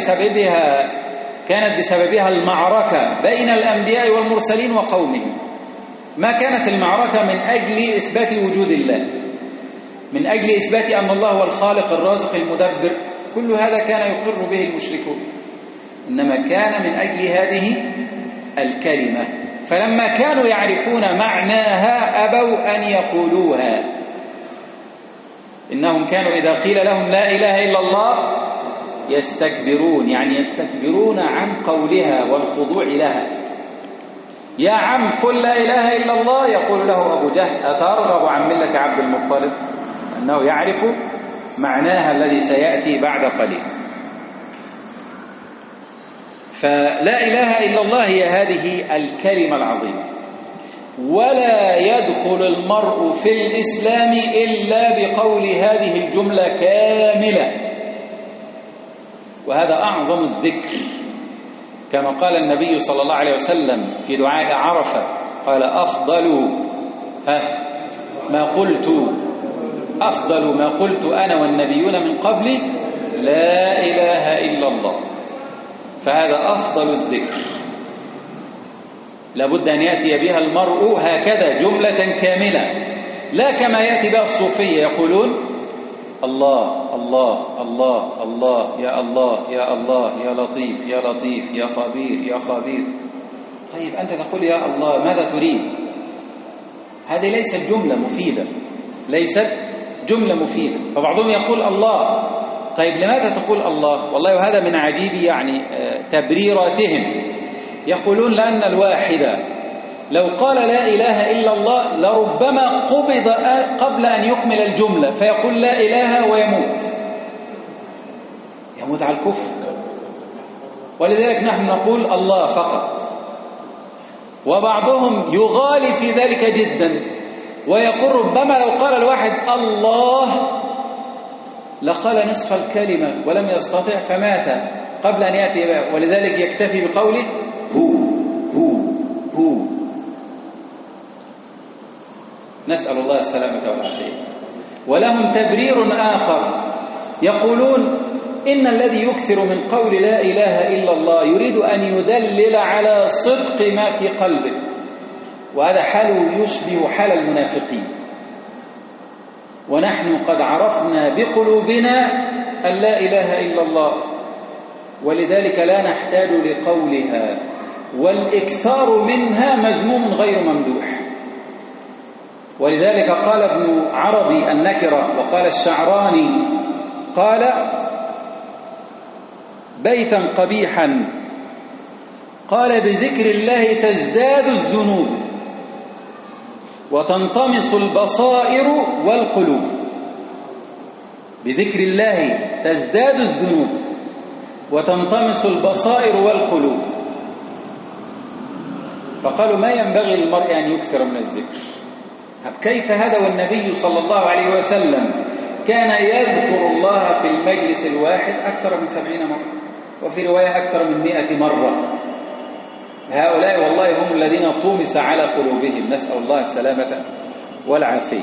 A: كانت بسببها المعركة بين الأنبياء والمرسلين وقومهم. ما كانت المعركة من أجل إثبات وجود الله، من أجل إثبات أن الله هو الخالق الرازق المدبر، كل هذا كان يقر به المشركون، إنما كان من أجل هذه الكلمة. فلما كانوا يعرفون معناها أبوا أن يقولوها. إنهم كانوا إذا قيل لهم لا إله إلا الله يستكبرون، يعني يستكبرون عن قولها والخضوع لها. يا عم قل لا إله إلا الله، يقول له أبو جهل أترغب عن ملة عبد المطلب، أنه يعرف معناها الذي سيأتي بعد قليل. فلا إله إلا الله هي هذه الكلمة العظيمة. ولا يدخل المرء في الإسلام إلا بقول هذه الجملة كاملة، وهذا أعظم الذكر، كما قال النبي صلى الله عليه وسلم في دعاء عرفة، قال أفضل ما قلت أنا والنبيون من قبلي لا إله إلا الله. فهذا أفضل الذكر، لابد أن يأتي بها المرء هكذا جملة كاملة، لا كما يأتي بها الصوفية يقولون الله الله الله الله يا الله يا الله يا لطيف يا لطيف يا خبير يا خبير. طيب أنت تقول يا الله، ماذا تريد؟ هذه ليست جملة مفيدة، ليست جملة مفيدة. فبعضهم يقول الله، طيب لماذا تقول الله؟ والله وهذا من عجيب يعني تبريراتهم. يقولون لأن الواحد لو قال لا إله إلا الله لربما قبض قبل أن يكمل الجملة، فيقول لا إله يموت على الكفر. ولذلك نحن نقول الله فقط. وبعضهم يغالي في ذلك جدا ويقول ربما لو قال الواحد الله لقال نصف الكلمة ولم يستطع فمات قبل أن يأتي بها، ولذلك يكتفي بقوله هو. نسأل الله السلامة والعافية. ولهم تبرير آخر، يقولون إن الذي يكثر من قول لا إله إلا الله يريد أن يدلل على صدق ما في قلبه، وهذا حال يشبه حال المنافقين، ونحن قد عرفنا بقلوبنا أن لا إله إلا الله، ولذلك لا نحتاج لقولها، والإكثار منها مذموم غير ممدوح. ولذلك قال ابن عربي النكرة وقال الشعراني، قال بيتا قبيحا، قال بذكر الله تزداد الذنوب وتنطمس البصائر والقلوب. بذكر الله تزداد الذنوب وتنطمس البصائر والقلوب. فقالوا ما ينبغي للمرء أن يكثر من الذكر. طب كيف هذا والنبي صلى الله عليه وسلم كان يذكر الله في المجلس الواحد أكثر من 70 مرة، وفي رواية أكثر من 100 مرة. هؤلاء والله هم الذين طمس على قلوبهم، نسأل الله السلامة والعافية.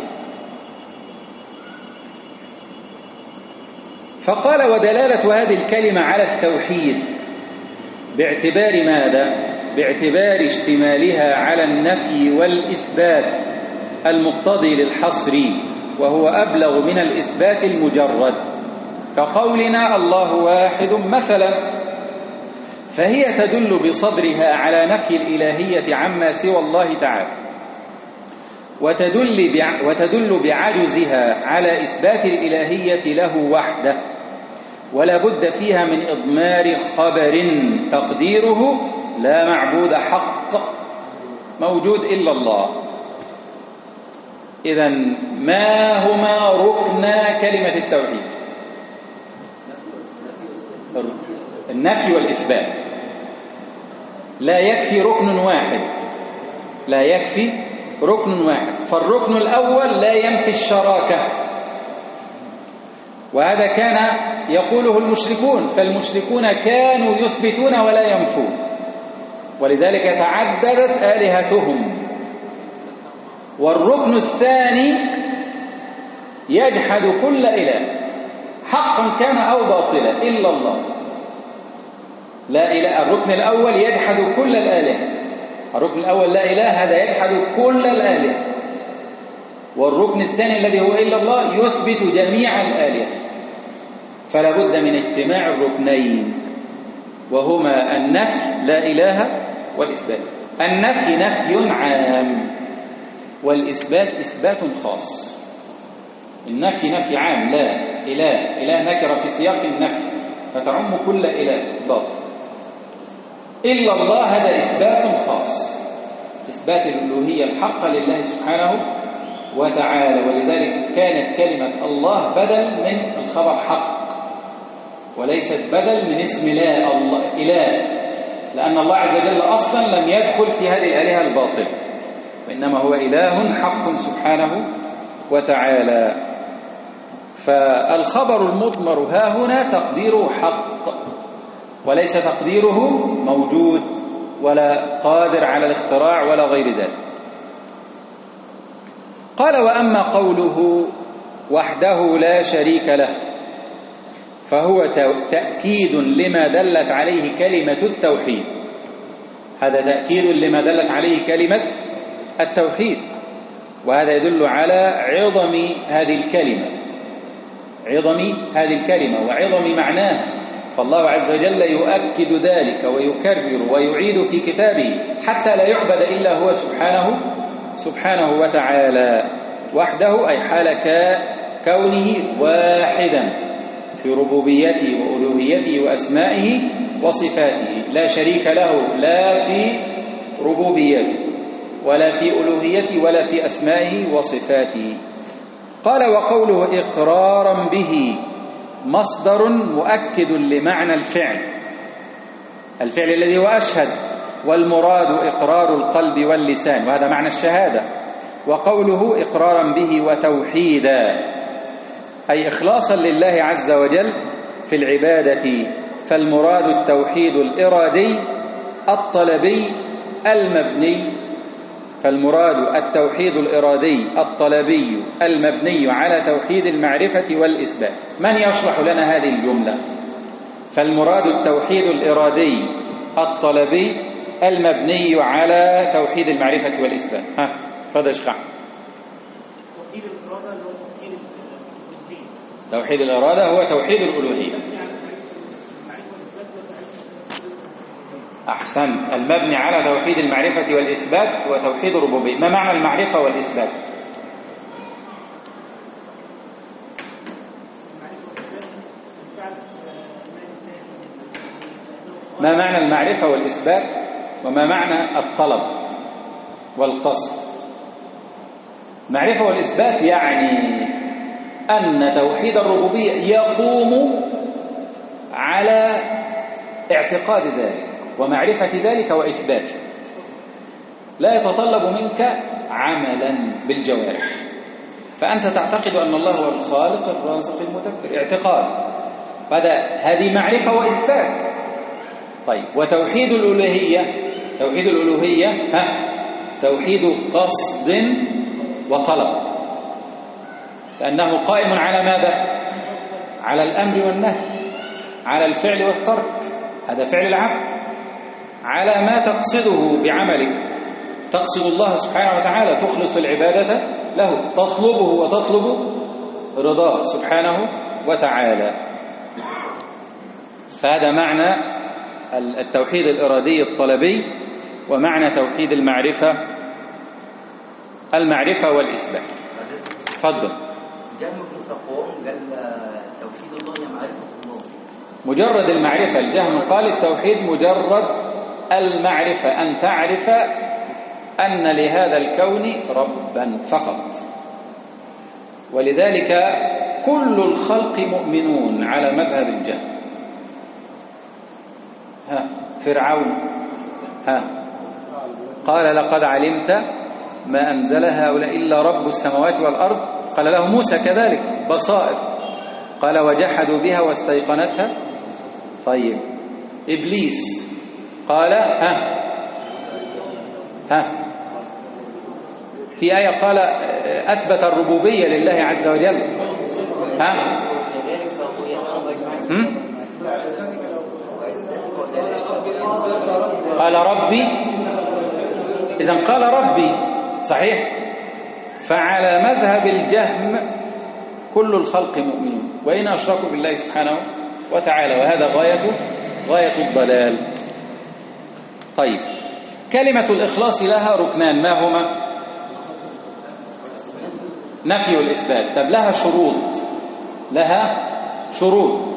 A: فقال ودلالة هذه الكلمة على التوحيد باعتبار ماذا؟ باعتبار اشتمالها على النفي والإثبات المقتضي للحصر، وهو أبلغ من الإثبات المجرد، كقولنا الله واحد مثلا، فهي تدل بصدرها على نفي الإلهية عما سوى الله تعالى، وتدل بعجزها على إثبات الإلهية له وحده، ولا بد فيها من إضمار خبر تقديره لا معبود حق موجود إلا الله. إذن ما هما ركنا كلمة التوحيد؟ النفي والإثبات. لا يكفي ركن واحد، لا يكفي ركن واحد. فالركن الأول لا ينفي الشراكة، وهذا كان يقوله المشركون، فالمشركون كانوا يثبتون ولا ينفون، ولذلك تعددت آلهتهم. والركن الثاني يجحد كل إله حقا كان أو باطلا إلا الله. لا إله. الركن الأول يجحد كل الآلهة، الركن الأول لا إله، هذا يجحد كل الآلهة. والركن الثاني الذي هو إلا الله يثبت جميع الآلهة. فلا بد من اجتماع الركنين، وهما النفي لا إله والإثبات. النفي نفي عام، والإثبات إثبات خاص. النفي نفي عام، لا إله، إله نكرة في سياق النفي فتعم كل إله باطل. إلا الله هذا إثبات خاص، إثبات الألوهية الحق لله سبحانه وتعالى. ولذلك كانت كلمة الله بدل من الخبر حق، وليست بدل من اسم لا الله إله. لأن الله عز وجل أصلا لم يدخل في هذه الآلهة الباطلة، وإنما هو إله حق سبحانه وتعالى. فالخبر المضمر ها هنا تقديره حق، وليس تقديره موجود ولا قادر على الاختراع ولا غير ذلك. قال: وأما قوله وحده لا شريك له فهو تأكيد لما دلت عليه كلمة التوحيد. هذا تأكيد لما دلت عليه كلمة التوحيد، وهذا يدل على عظم هذه الكلمة وعظم معناها. فالله عز وجل يؤكد ذلك ويكرر ويعيد في كتابه حتى لا يعبد إلا هو سبحانه وتعالى وحده، أي حال كونه واحدا في ربوبيته وألوهيته وأسمائه وصفاته، لا شريك له لا في ربوبيته ولا في ألوهيته ولا في أسمائه وصفاته. قال: وقوله إقرارا به مصدر مؤكد لمعنى الفعل الذي هو أشهد، والمراد إقرار القلب واللسان، وهذا معنى الشهادة. وقوله إقرارا به وتوحيدا، أي إخلاصا لله عز وجل في العبادة، فالمراد التوحيد الإرادي الطلبي المبني على توحيد المعرفة والإثبات. من يشرح لنا هذه الجملة؟ فالمراد التوحيد الإرادي الطلبي المبني على توحيد المعرفة والإثبات. فهذا اشرح. توحيد الإرادة هو توحيد الألوهية. أحسن. المبني على توحيد المعرفة والإثبات وتوحيد الربوبية. ما معنى المعرفة والإثبات؟ ما معنى المعرفة والإثبات وما معنى الطلب والقصد؟ المعرفة والإثبات يعني أن توحيد الربوبية يقوم على اعتقاد ذلك ومعرفة ذلك وإثباته، لا يتطلب منك عملا بالجوارح، فأنت تعتقد أن الله هو الخالق الرازق المدبر، اعتقاد، هذه معرفة وإثبات. طيب، وتوحيد الألوهية، توحيد قصد وطلب، لأنه قائم على ماذا؟ على الأمر والنهي، على الفعل والترك، هذا فعل العبد، على ما تقصده بعملك، تقصد الله سبحانه وتعالى، تخلص العبادة له، تطلبه وتطلب رضاه سبحانه وتعالى. فهذا معنى التوحيد الإرادي الطلبي، ومعنى توحيد المعرفة والإثبات. تفضل.
B: جهم بن صفوان قال توحيد الله هي معرفة الله.
A: مجرد المعرفة. الجهم قال التوحيد مجرد المعرفة، أن تعرف أن لهذا الكون ربا فقط. ولذلك كل الخلق مؤمنون على مذهب الجهم. فرعون قال: لقد علمت ما أنزل هؤلاء إلا رب السماوات والأرض. قال له موسى كذلك: بصائر. قال: وجحدوا بها واستيقنتها. طيب، إبليس قال في آية قال أثبت الربوبية لله عز وجل. قال ربي، إذن قال ربي، صحيح. فعلى مذهب الجهم كل الخلق مؤمنون وإن أشركوا بالله سبحانه وتعالى، وهذا غاية الضلال. طيب، كلمة الإخلاص لها ركنان، ما هما؟ نفي والإثبات. طب لها شروط،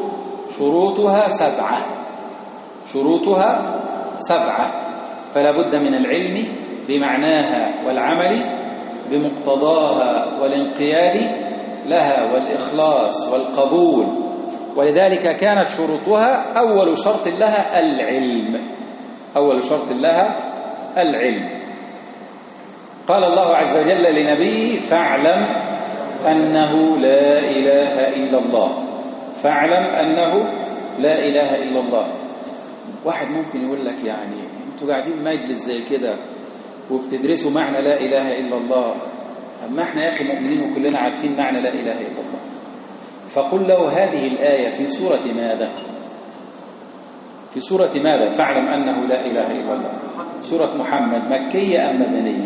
A: شروطها سبعة، فلا بد من العلم بمعناها والعمل بمقتضاها والانقياد لها والإخلاص والقبول. ولذلك كانت شروطها أول شرط لها العلم، أول شرط لها العلم. قال الله عز وجل لنبيه: فاعلم أنه لا إله إلا الله. فاعلم أنه لا إله إلا الله. واحد ممكن يقول لك يعني انتوا قاعدين مجلس زي كده وبتدرسوا معنى لا إله إلا الله، أما احنا يا أخي مؤمنين وكلنا عارفين معنى لا إله إلا الله. فقل له هذه الآية في سورة ماذا؟ في سورة ماذا؟ فاعلم أنه لا إله إلا الله. سورة محمد مكية أم مدنية؟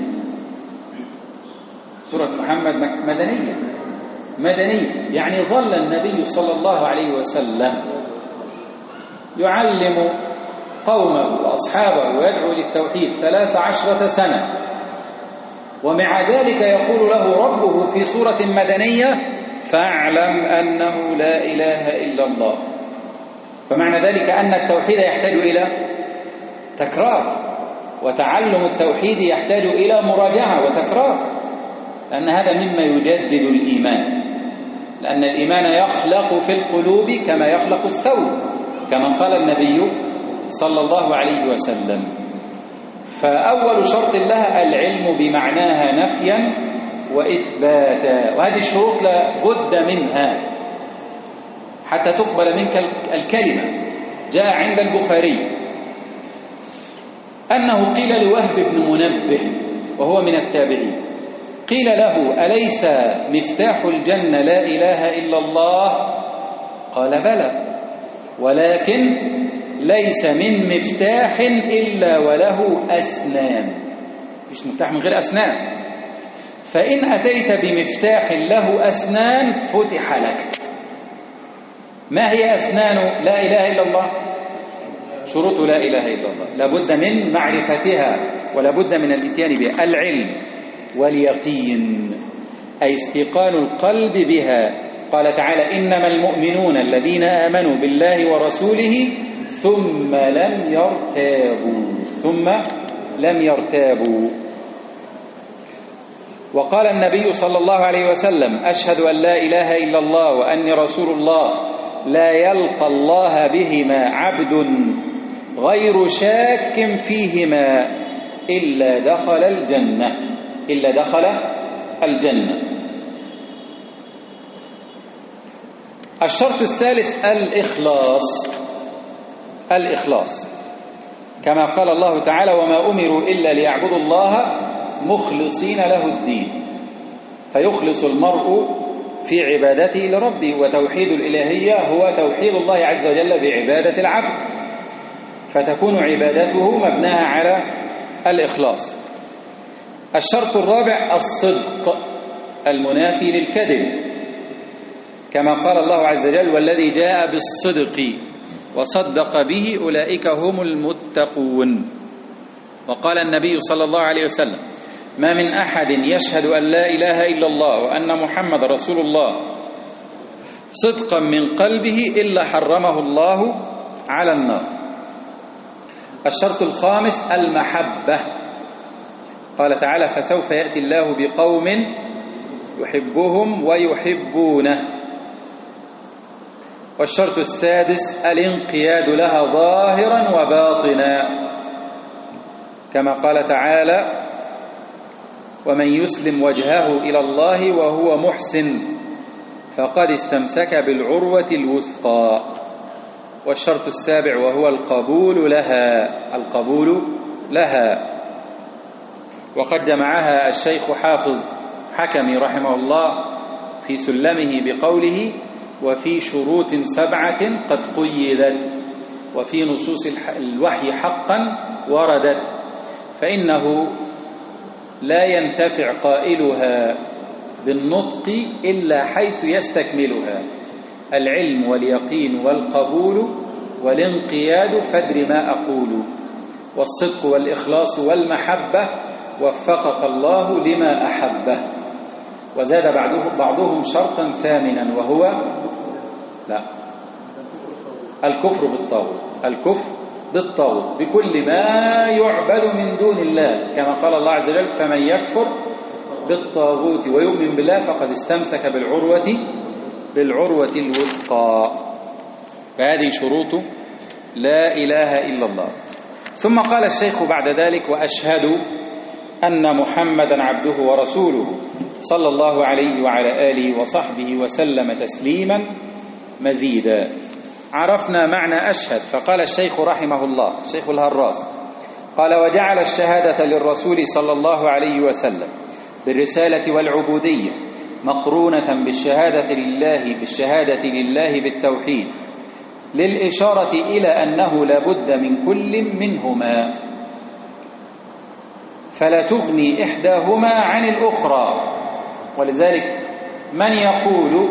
A: سورة محمد مدنية. مدنية يعني ظل النبي صلى الله عليه وسلم يعلم قومه وأصحابه ويدعو للتوحيد 13 سنة، ومع ذلك يقول له ربه في سورة مدنية: فاعلم أنه لا إله إلا الله. فمعنى ذلك أن التوحيد يحتاج إلى تكرار، وتعلم التوحيد يحتاج إلى مراجعة وتكرار، لأن هذا مما يجدد الإيمان، لأن الإيمان يخلق في القلوب كما يخلق الثوب، كما قال النبي صلى الله عليه وسلم. فأول شرط لها العلم بمعناها نفيا وإثباتا، وهذه الشروط لا بد منها حتى تقبل منك الكلمة. جاء عند البخاري أنه قيل لوهب بن منبه وهو من التابعين، قيل له: أليس مفتاح الجنة لا إله إلا الله؟ قال: بلى، ولكن ليس من مفتاح إلا وله أسنان. مفيش مفتاح من غير أسنان، فإن أتيت بمفتاح له أسنان فتح لك. ما هي أسنان لا إله إلا الله؟ شروط لا إله إلا الله لابد من معرفتها ولابد من الاتيان بها: العلم واليقين، أي استيقان القلب بها. قال تعالى: إنما المؤمنون الذين آمنوا بالله ورسوله ثم لم يرتابوا. وقال النبي صلى الله عليه وسلم: أشهد أن لا إله إلا الله وأني رسول الله، لا يلقى الله بهما عبد غير شاك فيهما إلا دخل الجنة. الشرط الثالث الإخلاص، كما قال الله تعالى: وما أمروا إلا ليعبدوا الله مخلصين له الدين. فيخلص المرء في عبادته لربه، وتوحيد الإلهية هو توحيد الله عز وجل بعبادة العبد، فتكون عبادته مبناها على الإخلاص. الشرط الرابع الصدق المنافي للكذب، كما قال الله عز وجل: والذي جاء بالصدق وصدق به أولئك هم المتقون. وقال النبي صلى الله عليه وسلم: ما من أحد يشهد أن لا إله إلا الله وأن محمد رسول الله صدقا من قلبه إلا حرمه الله على النار. الشرط الخامس المحبة، قال تعالى: فسوف يأتي الله بقوم يحبهم ويحبونه. والشرط السادس الانقياد لها ظاهرا وباطنا، كما قال تعالى: ومن يسلم وجهه إلى الله وهو محسن فقد استمسك بالعروة الوثقى. والشرط السابع وهو القبول لها. وقد جمعها الشيخ حافظ حكمي رحمه الله في سلمه بقوله: وفي شروط 7 قد قيدت وفي نصوص الوحي حقا وردت، فإنه لا ينتفع قائلها بالنطق إلا حيث يستكملها: العلم واليقين والقبول والانقياد فادر ما أقول، والصدق والإخلاص والمحبة وفقك الله لما أحبه. وزاد بعضهم شرطا ثامنا وهو الكفر بالطاغوت بكل ما يعبد من دون الله، كما قال الله عز وجل: فمن يكفر بالطاغوت ويؤمن بالله فقد استمسك بالعروة الوثقى. فهذه شروط لا إله إلا الله. ثم قال الشيخ بعد ذلك: وأشهد أن محمدا عبده ورسوله صلى الله عليه وعلى آله وصحبه وسلم تسليما مزيدا. عرفنا معنى أشهد. فقال الشيخ رحمه الله، الشيخ الهراس قال: وجعل الشهادة للرسول صلى الله عليه وسلم بالرسالة والعبودية مقرونة بالشهادة لله بالتوحيد، للإشارة إلى أنه لا بد من كل منهما، فلا تغني إحداهما عن الأخرى. ولذلك من يقول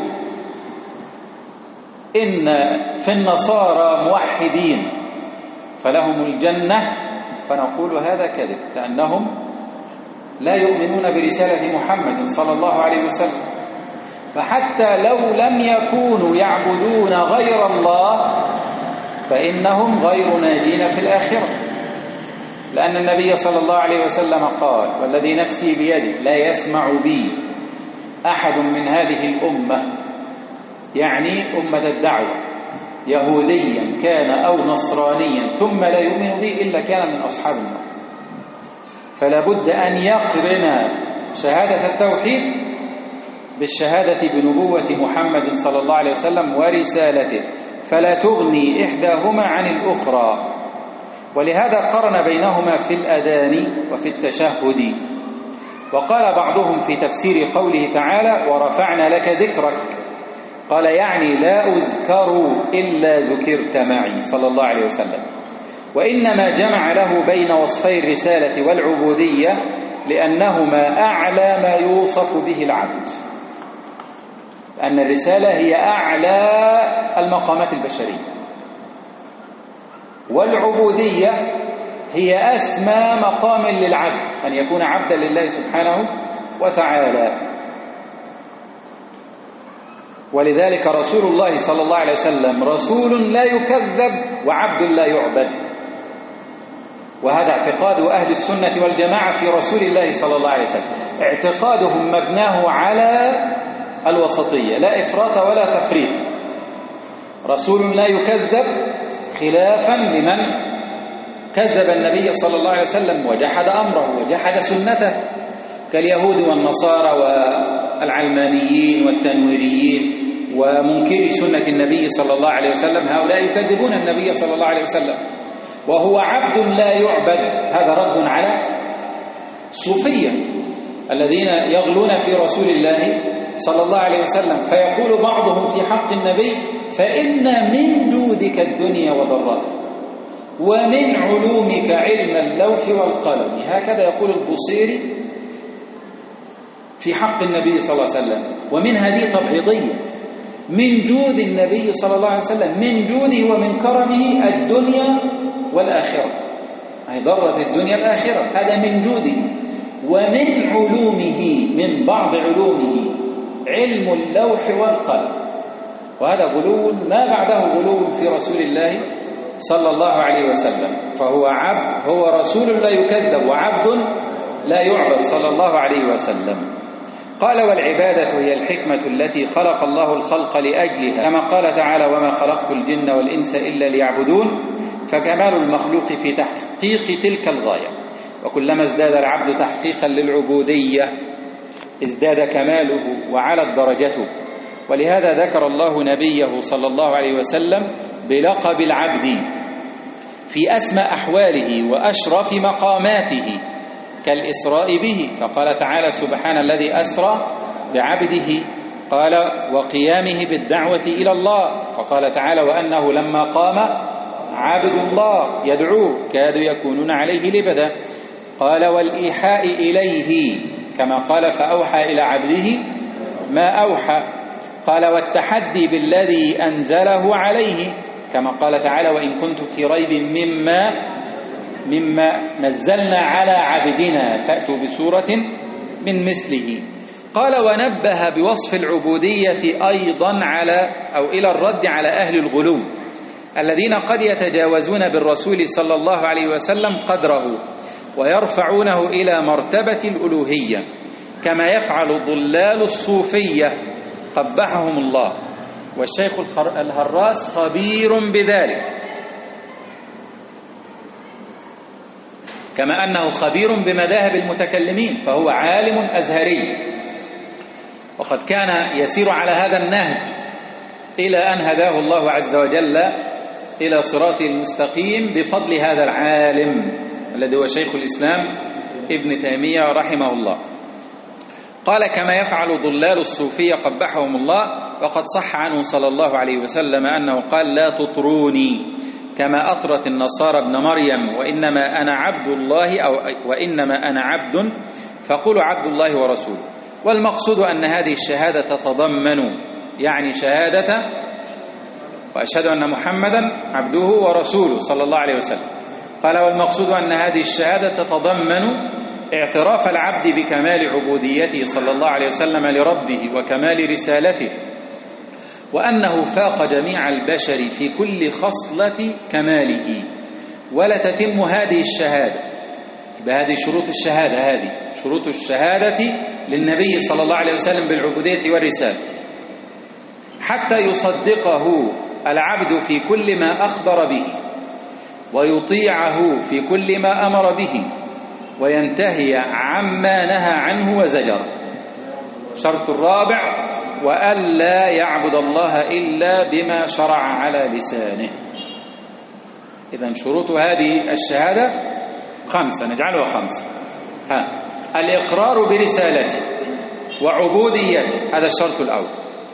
A: إن في النصارى موحدين فلهم الجنة، فنقول هذا كذب، لأنهم لا يؤمنون برسالة محمد صلى الله عليه وسلم. فحتى لو لم يكونوا يعبدون غير الله فإنهم غير ناجين في الآخرة، لأن النبي صلى الله عليه وسلم قال: والذي نفسي بيده لا يسمع بي أحد من هذه الأمة، يعني أمة الدعوة، يهوديا كان أو نصرانيا ثم لا يؤمن بي إلا كان من أصحاب النار. فلا بد أن يقرن شهادة التوحيد بالشهادة بنبوة محمد صلى الله عليه وسلم ورسالته، فلا تغني إحداهما عن الأخرى. ولهذا قرن بينهما في الأذان وفي التشهد. وقال بعضهم في تفسير قوله تعالى: ورفعنا لك ذكرك، قال يعني لا أذكر إلا ذكرت معي صلى الله عليه وسلم. وإنما جمع له بين وصفي الرسالة والعبودية لأنهما أعلى ما يوصف به العبد، لأن الرسالة هي أعلى المقامات البشرية، والعبودية هي أسمى مقام للعبد، أن يكون عبدا لله سبحانه وتعالى. ولذلك رسول الله صلى الله عليه وسلم رسول لا يكذب وعبد لا يعبد. وهذا اعتقاد أهل السنة والجماعة في رسول الله صلى الله عليه وسلم، اعتقادهم مبناه على الوسطية، لا إفراط ولا تفريط. رسول لا يكذب خلافا لمن كذب النبي صلى الله عليه وسلم وجحد أمره وجحد سنته، كاليهود والنصارى والعلمانيين والتنويريين ومنكري سنة النبي صلى الله عليه وسلم. هؤلاء يكذبون النبي صلى الله عليه وسلم وهو عبد لا يعبد. هذا رد على الصوفية الذين يغلون في رسول الله صلى الله عليه وسلم. فيقول بعضهم في حق النبي: فإن من جودك الدنيا وضرتها ومن علومك علم اللوح والقلم. هكذا يقول البوصيري في حق النبي صلى الله عليه وسلم. ومن هذه تبعيضية من جود النبي صلى الله عليه وسلم، من جوده ومن كرمه الدنيا والآخرة، أي ضرة الدنيا الآخرة، هذا من جوده. ومن علومه، من بعض علومه، علم اللوح والقلم. وهذا غلو ما بعده غلو في رسول الله صلى الله عليه وسلم. فهو عبد، هو رسول لا يكذب وعبد لا يعبد صلى الله عليه وسلم. قال: والعبادة هي الحكمة التي خلق الله الخلق لأجلها، كما قال تعالى: وما خلقت الجن والإنس إلا ليعبدون. فكمال المخلوق في تحقيق تلك الغاية، وكلما ازداد العبد تحقيقا للعبودية ازداد كماله وعلت درجته. ولهذا ذكر الله نبيه صلى الله عليه وسلم بلقب العبد في أسمى أحواله وأشرف مقاماته كالإسراء به، فقال تعالى: سبحان الذي أسرى بعبده، قال: وقيامه بالدعوة إلى الله، فقال تعالى: وأنه لما قام عبد الله يدعوه كادوا يكونون عليه لبدا، قال: والإيحاء إليه، كما قال: فأوحى إلى عبده ما أوحى، قال: والتحدي بالذي أنزله عليه، كما قال تعالى: وإن كنتم في ريب مما نزلنا على عبدنا فأتوا بسورة من مثله. قال: ونبه بوصف العبودية أيضا إلى الرد على أهل الغلو الذين قد يتجاوزون بالرسول صلى الله عليه وسلم قدره ويرفعونه إلى مرتبة الألوهية، كما يفعل ضلال الصوفية قبحهم الله. والشيخ الهراس خبير بذلك. كما أنه خبير بمذاهب المتكلمين، فهو عالم أزهري، وقد كان يسير على هذا النهج إلى أن هداه الله عز وجل إلى صراط المستقيم بفضل هذا العالم الذي هو شيخ الإسلام ابن تيمية رحمه الله. قال: كما يفعل ضلال الصوفية قبحهم الله. وقد صح عنه صلى الله عليه وسلم أنه قال: لا تطروني كما أطرت النصارى ابن مريم، وإنما أنا عبد الله وإنما أنا عبد فقولوا عبد الله ورسوله. والمقصود أن هذه الشهادة تتضمن يعني شهادة وأشهد أن محمدا عبده ورسوله صلى الله عليه وسلم. قال: والمقصود أن هذه الشهادة تتضمن اعتراف العبد بكمال عبوديته صلى الله عليه وسلم لربه وكمال رسالته، وأنه فاق جميع البشر في كل خصلة كماله، ولا تتم هذه الشهادة بهذه شروط الشهادة، هذه شروط الشهادة للنبي صلى الله عليه وسلم بالعبودية والرسالة، حتى يصدقه العبد في كل ما أخبر به، ويطيعه في كل ما أمر به، وينتهي عما نهى عنه وزجر. شرط الرابع: وألا يعبد الله إلا بما شرع على لسانه. إذن شروط هذه الشهادة 5، نجعلها 5. الإقرار برسالته وعبوديته، هذا الشرط الأول.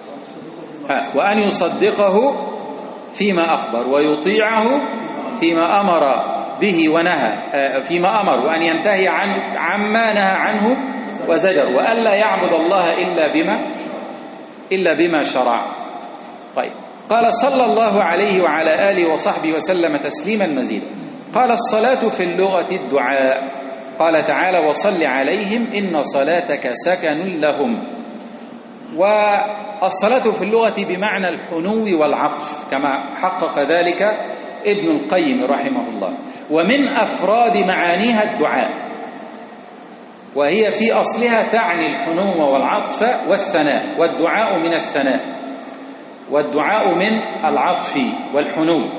A: وأن يصدقه فيما أخبر، ويطيعه فيما أمر به ونهى، فيما أمر، وأن ينتهي عما نهى عنه وزجر، وألا يعبد الله إلا بما شرع. طيب، قال صلى الله عليه وعلى آله وصحبه وسلم تسليما مزيدا. قال: الصلاة في اللغة الدعاء. قال تعالى: وصل عليهم إن صلاتك سكن لهم. والصلاة في اللغة بمعنى الحنو والعطف، كما حقق ذلك ابن القيم رحمه الله. ومن أفراد معانيها الدعاء، وهي في أصلها تعني الحنو والعطف والثناء، والدعاء من الثناء، والدعاء من العطف والحنو.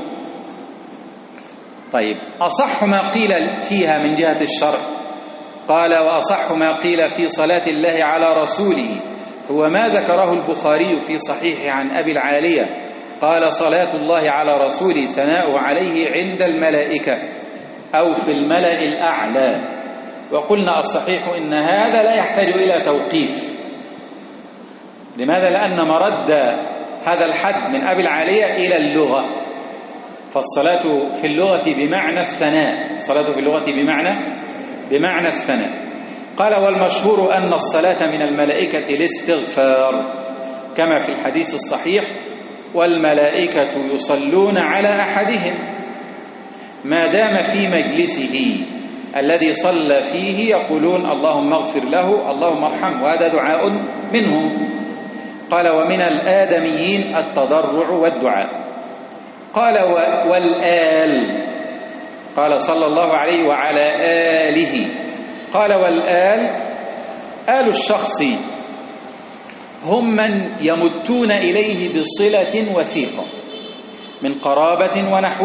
A: طيب، أصح ما قيل فيها من جهة الشرع. قال: وأصح ما قيل في صلاة الله على رسوله هو ما ذكره البخاري في صحيحه عن أبي العالية قال: صلاة الله على رسوله ثناؤه عليه عند الملائكة أو في الملأ الأعلى. وقلنا الصحيح إن هذا لا يحتاج إلى توقيف. لماذا؟ لأن مرد هذا الحد من أبي العالية إلى اللغة، فالصلاة في اللغة بمعنى الثناء، الصلاة في اللغة بمعنى الثناء. قال: والمشهور أن الصلاة من الملائكة الاستغفار، كما في الحديث الصحيح: والملائكة يصلون على أحدهم ما دام في مجلسه الذي صلى فيه، يقولون: اللهم اغفر له، اللهم ارحمه. وهذا دعاء منهم. قال: ومن الآدميين التضرع والدعاء. قال: والآل. قال صلى الله عليه وعلى آله. قال: والآل آل الشخص هم من يمتون إليه بصلة وثيقة من قرابة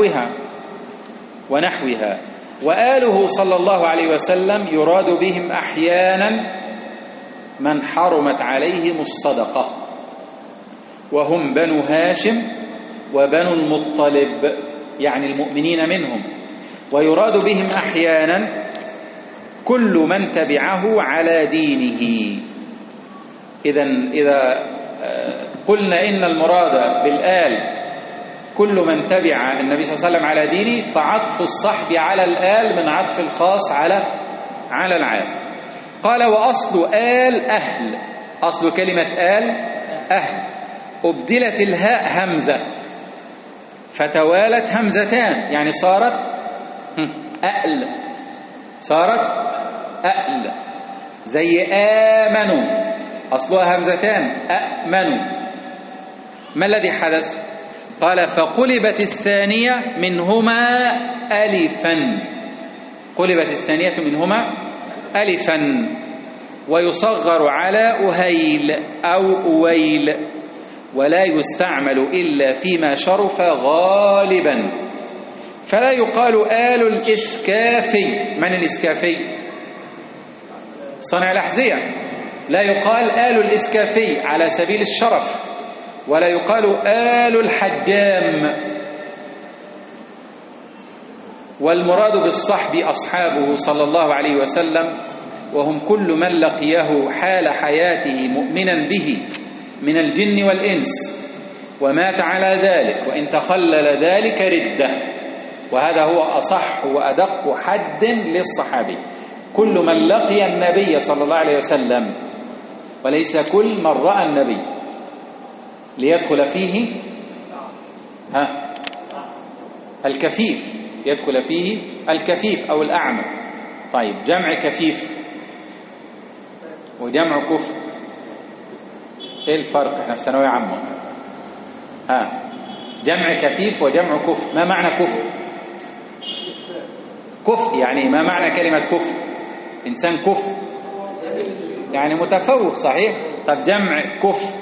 A: ونحوها. وآله صلى الله عليه وسلم يراد بهم أحيانا من حرمت عليهم الصدقة، وهم بنو هاشم وبنو المطلب، يعني المؤمنين منهم. ويراد بهم أحيانا كل من تبعه على دينه. إذا قلنا إن المراد بالآل كل من تبع النبي صلى الله عليه وسلم على دينه، فعطف الصحب على الآل من عطف الخاص على العام. قال: وأصل آل أهل، أصل كلمة آل أهل، أبدلت الهاء همزة فتوالت همزتان، يعني صارت أأل، صارت أأل. زي آمنوا أصلها همزتان، أأمنوا. ما الذي حدث؟ قال: فقلبت الثانية منهما ألفا، قلبت الثانية منهما ألفا، ويصغر على أهيل أو أويل، ولا يستعمل إلا فيما شرف غالبا، فلا يقال آل الإسكافي. من الإسكافي؟ صانع الأحذية. لا يقال آل الإسكافي على سبيل الشرف، ولا يقال آل الحجام. والمراد بالصحب أصحابه صلى الله عليه وسلم، وهم كل من لقيه حال حياته مؤمنا به من الجن والإنس ومات على ذلك، وإن تخلل ذلك ردة. وهذا هو أصح وأدق حد للصحابي، كل من لقي النبي صلى الله عليه وسلم، وليس كل من رأى النبي، ليدخل فيه الكفيف، يدخل فيه الكفيف أو الأعمى. طيب، جمع كفيف وجمع كفء، ايه الفرق؟ احنا في ثانوية عامة. جمع كفيف وجمع كفء، ما معنى كفء؟ كفء يعني ما معنى كلمة كفء؟ إنسان كفء يعني متفوق، صحيح؟ طب جمع كفء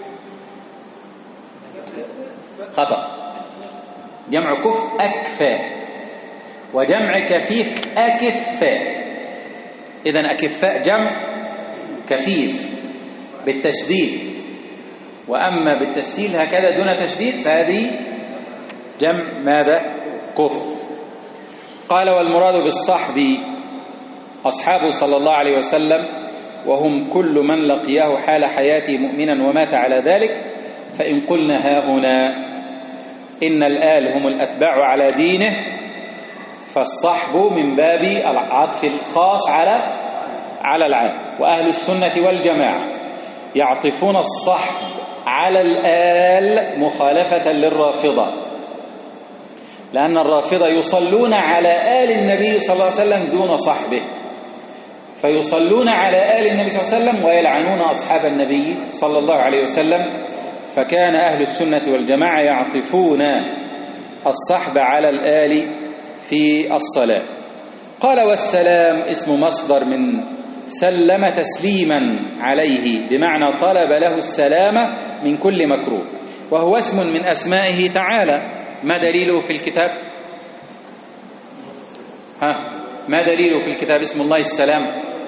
A: خطأ. جمع كفء أكفى، وجمع كفيف أكفاء. إذن أكفاء جمع كفيف بالتشديد، وأما بالتسهيل هكذا دون تشديد فهذه جمع ماذا؟ كف. قال: والمراد بالصحب أصحابه صلى الله عليه وسلم، وهم كل من لقياه حال حياته مؤمنا ومات على ذلك. فإن قلنا ها هنا إن الآل هم الأتباع على دينه، فالصحب من باب العطف الخاص على العام. وأهل السنة والجماعة يعطفون الصحب على الآل مخالفة للرافضة، لأن الرافضة يصلون على آل النبي صلى الله عليه وسلم دون صحبه، فيصلون على آل النبي صلى الله عليه وسلم ويلعنون أصحاب النبي صلى الله عليه وسلم. فكان أهل السنة والجماعة يعطفون الصحب على الآل في الصلاة. قال: والسلام اسم مصدر من سلم تسليما عليه، بمعنى طلب له السلامة من كل مكروه، وهو اسم من أسمائه تعالى. ما دليله في الكتاب؟ ما دليله في الكتاب؟ اسم الله السلام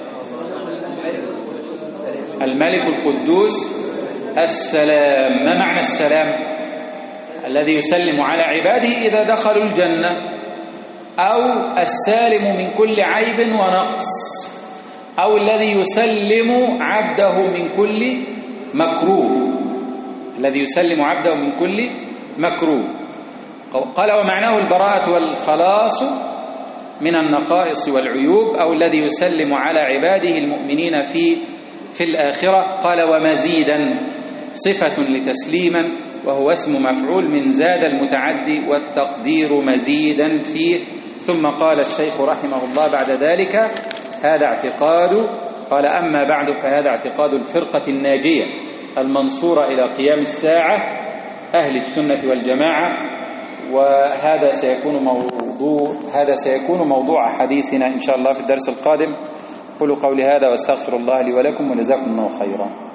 A: الملك القدوس السلام. ما معنى السلام؟ الذي يسلم على عباده إذا دخلوا الجنة، أو السالم من كل عيب ونقص، أو الذي يسلم عبده من كل مكروه، الذي يسلم عبده من كل مكروه. قال: ومعناه البراءة والخلاص من النقائص والعيوب، أو الذي يسلم على عباده المؤمنين في الآخرة. قال: ومزيدا صفة لتسليما، وهو اسم مفعول من زاد المتعدي، والتقدير مزيدا فيه. ثم قال الشيخ رحمه الله بعد ذلك: هذا اعتقاد، قال: أما بعد فهذا اعتقاد الفرقة الناجية المنصورة إلى قيام الساعة، أهل السنة والجماعة. وهذا سيكون موضوع حديثنا إن شاء الله في الدرس القادم. قولوا قولي هذا واستغفر الله لي ولكم، وجزاكم الله خيرا.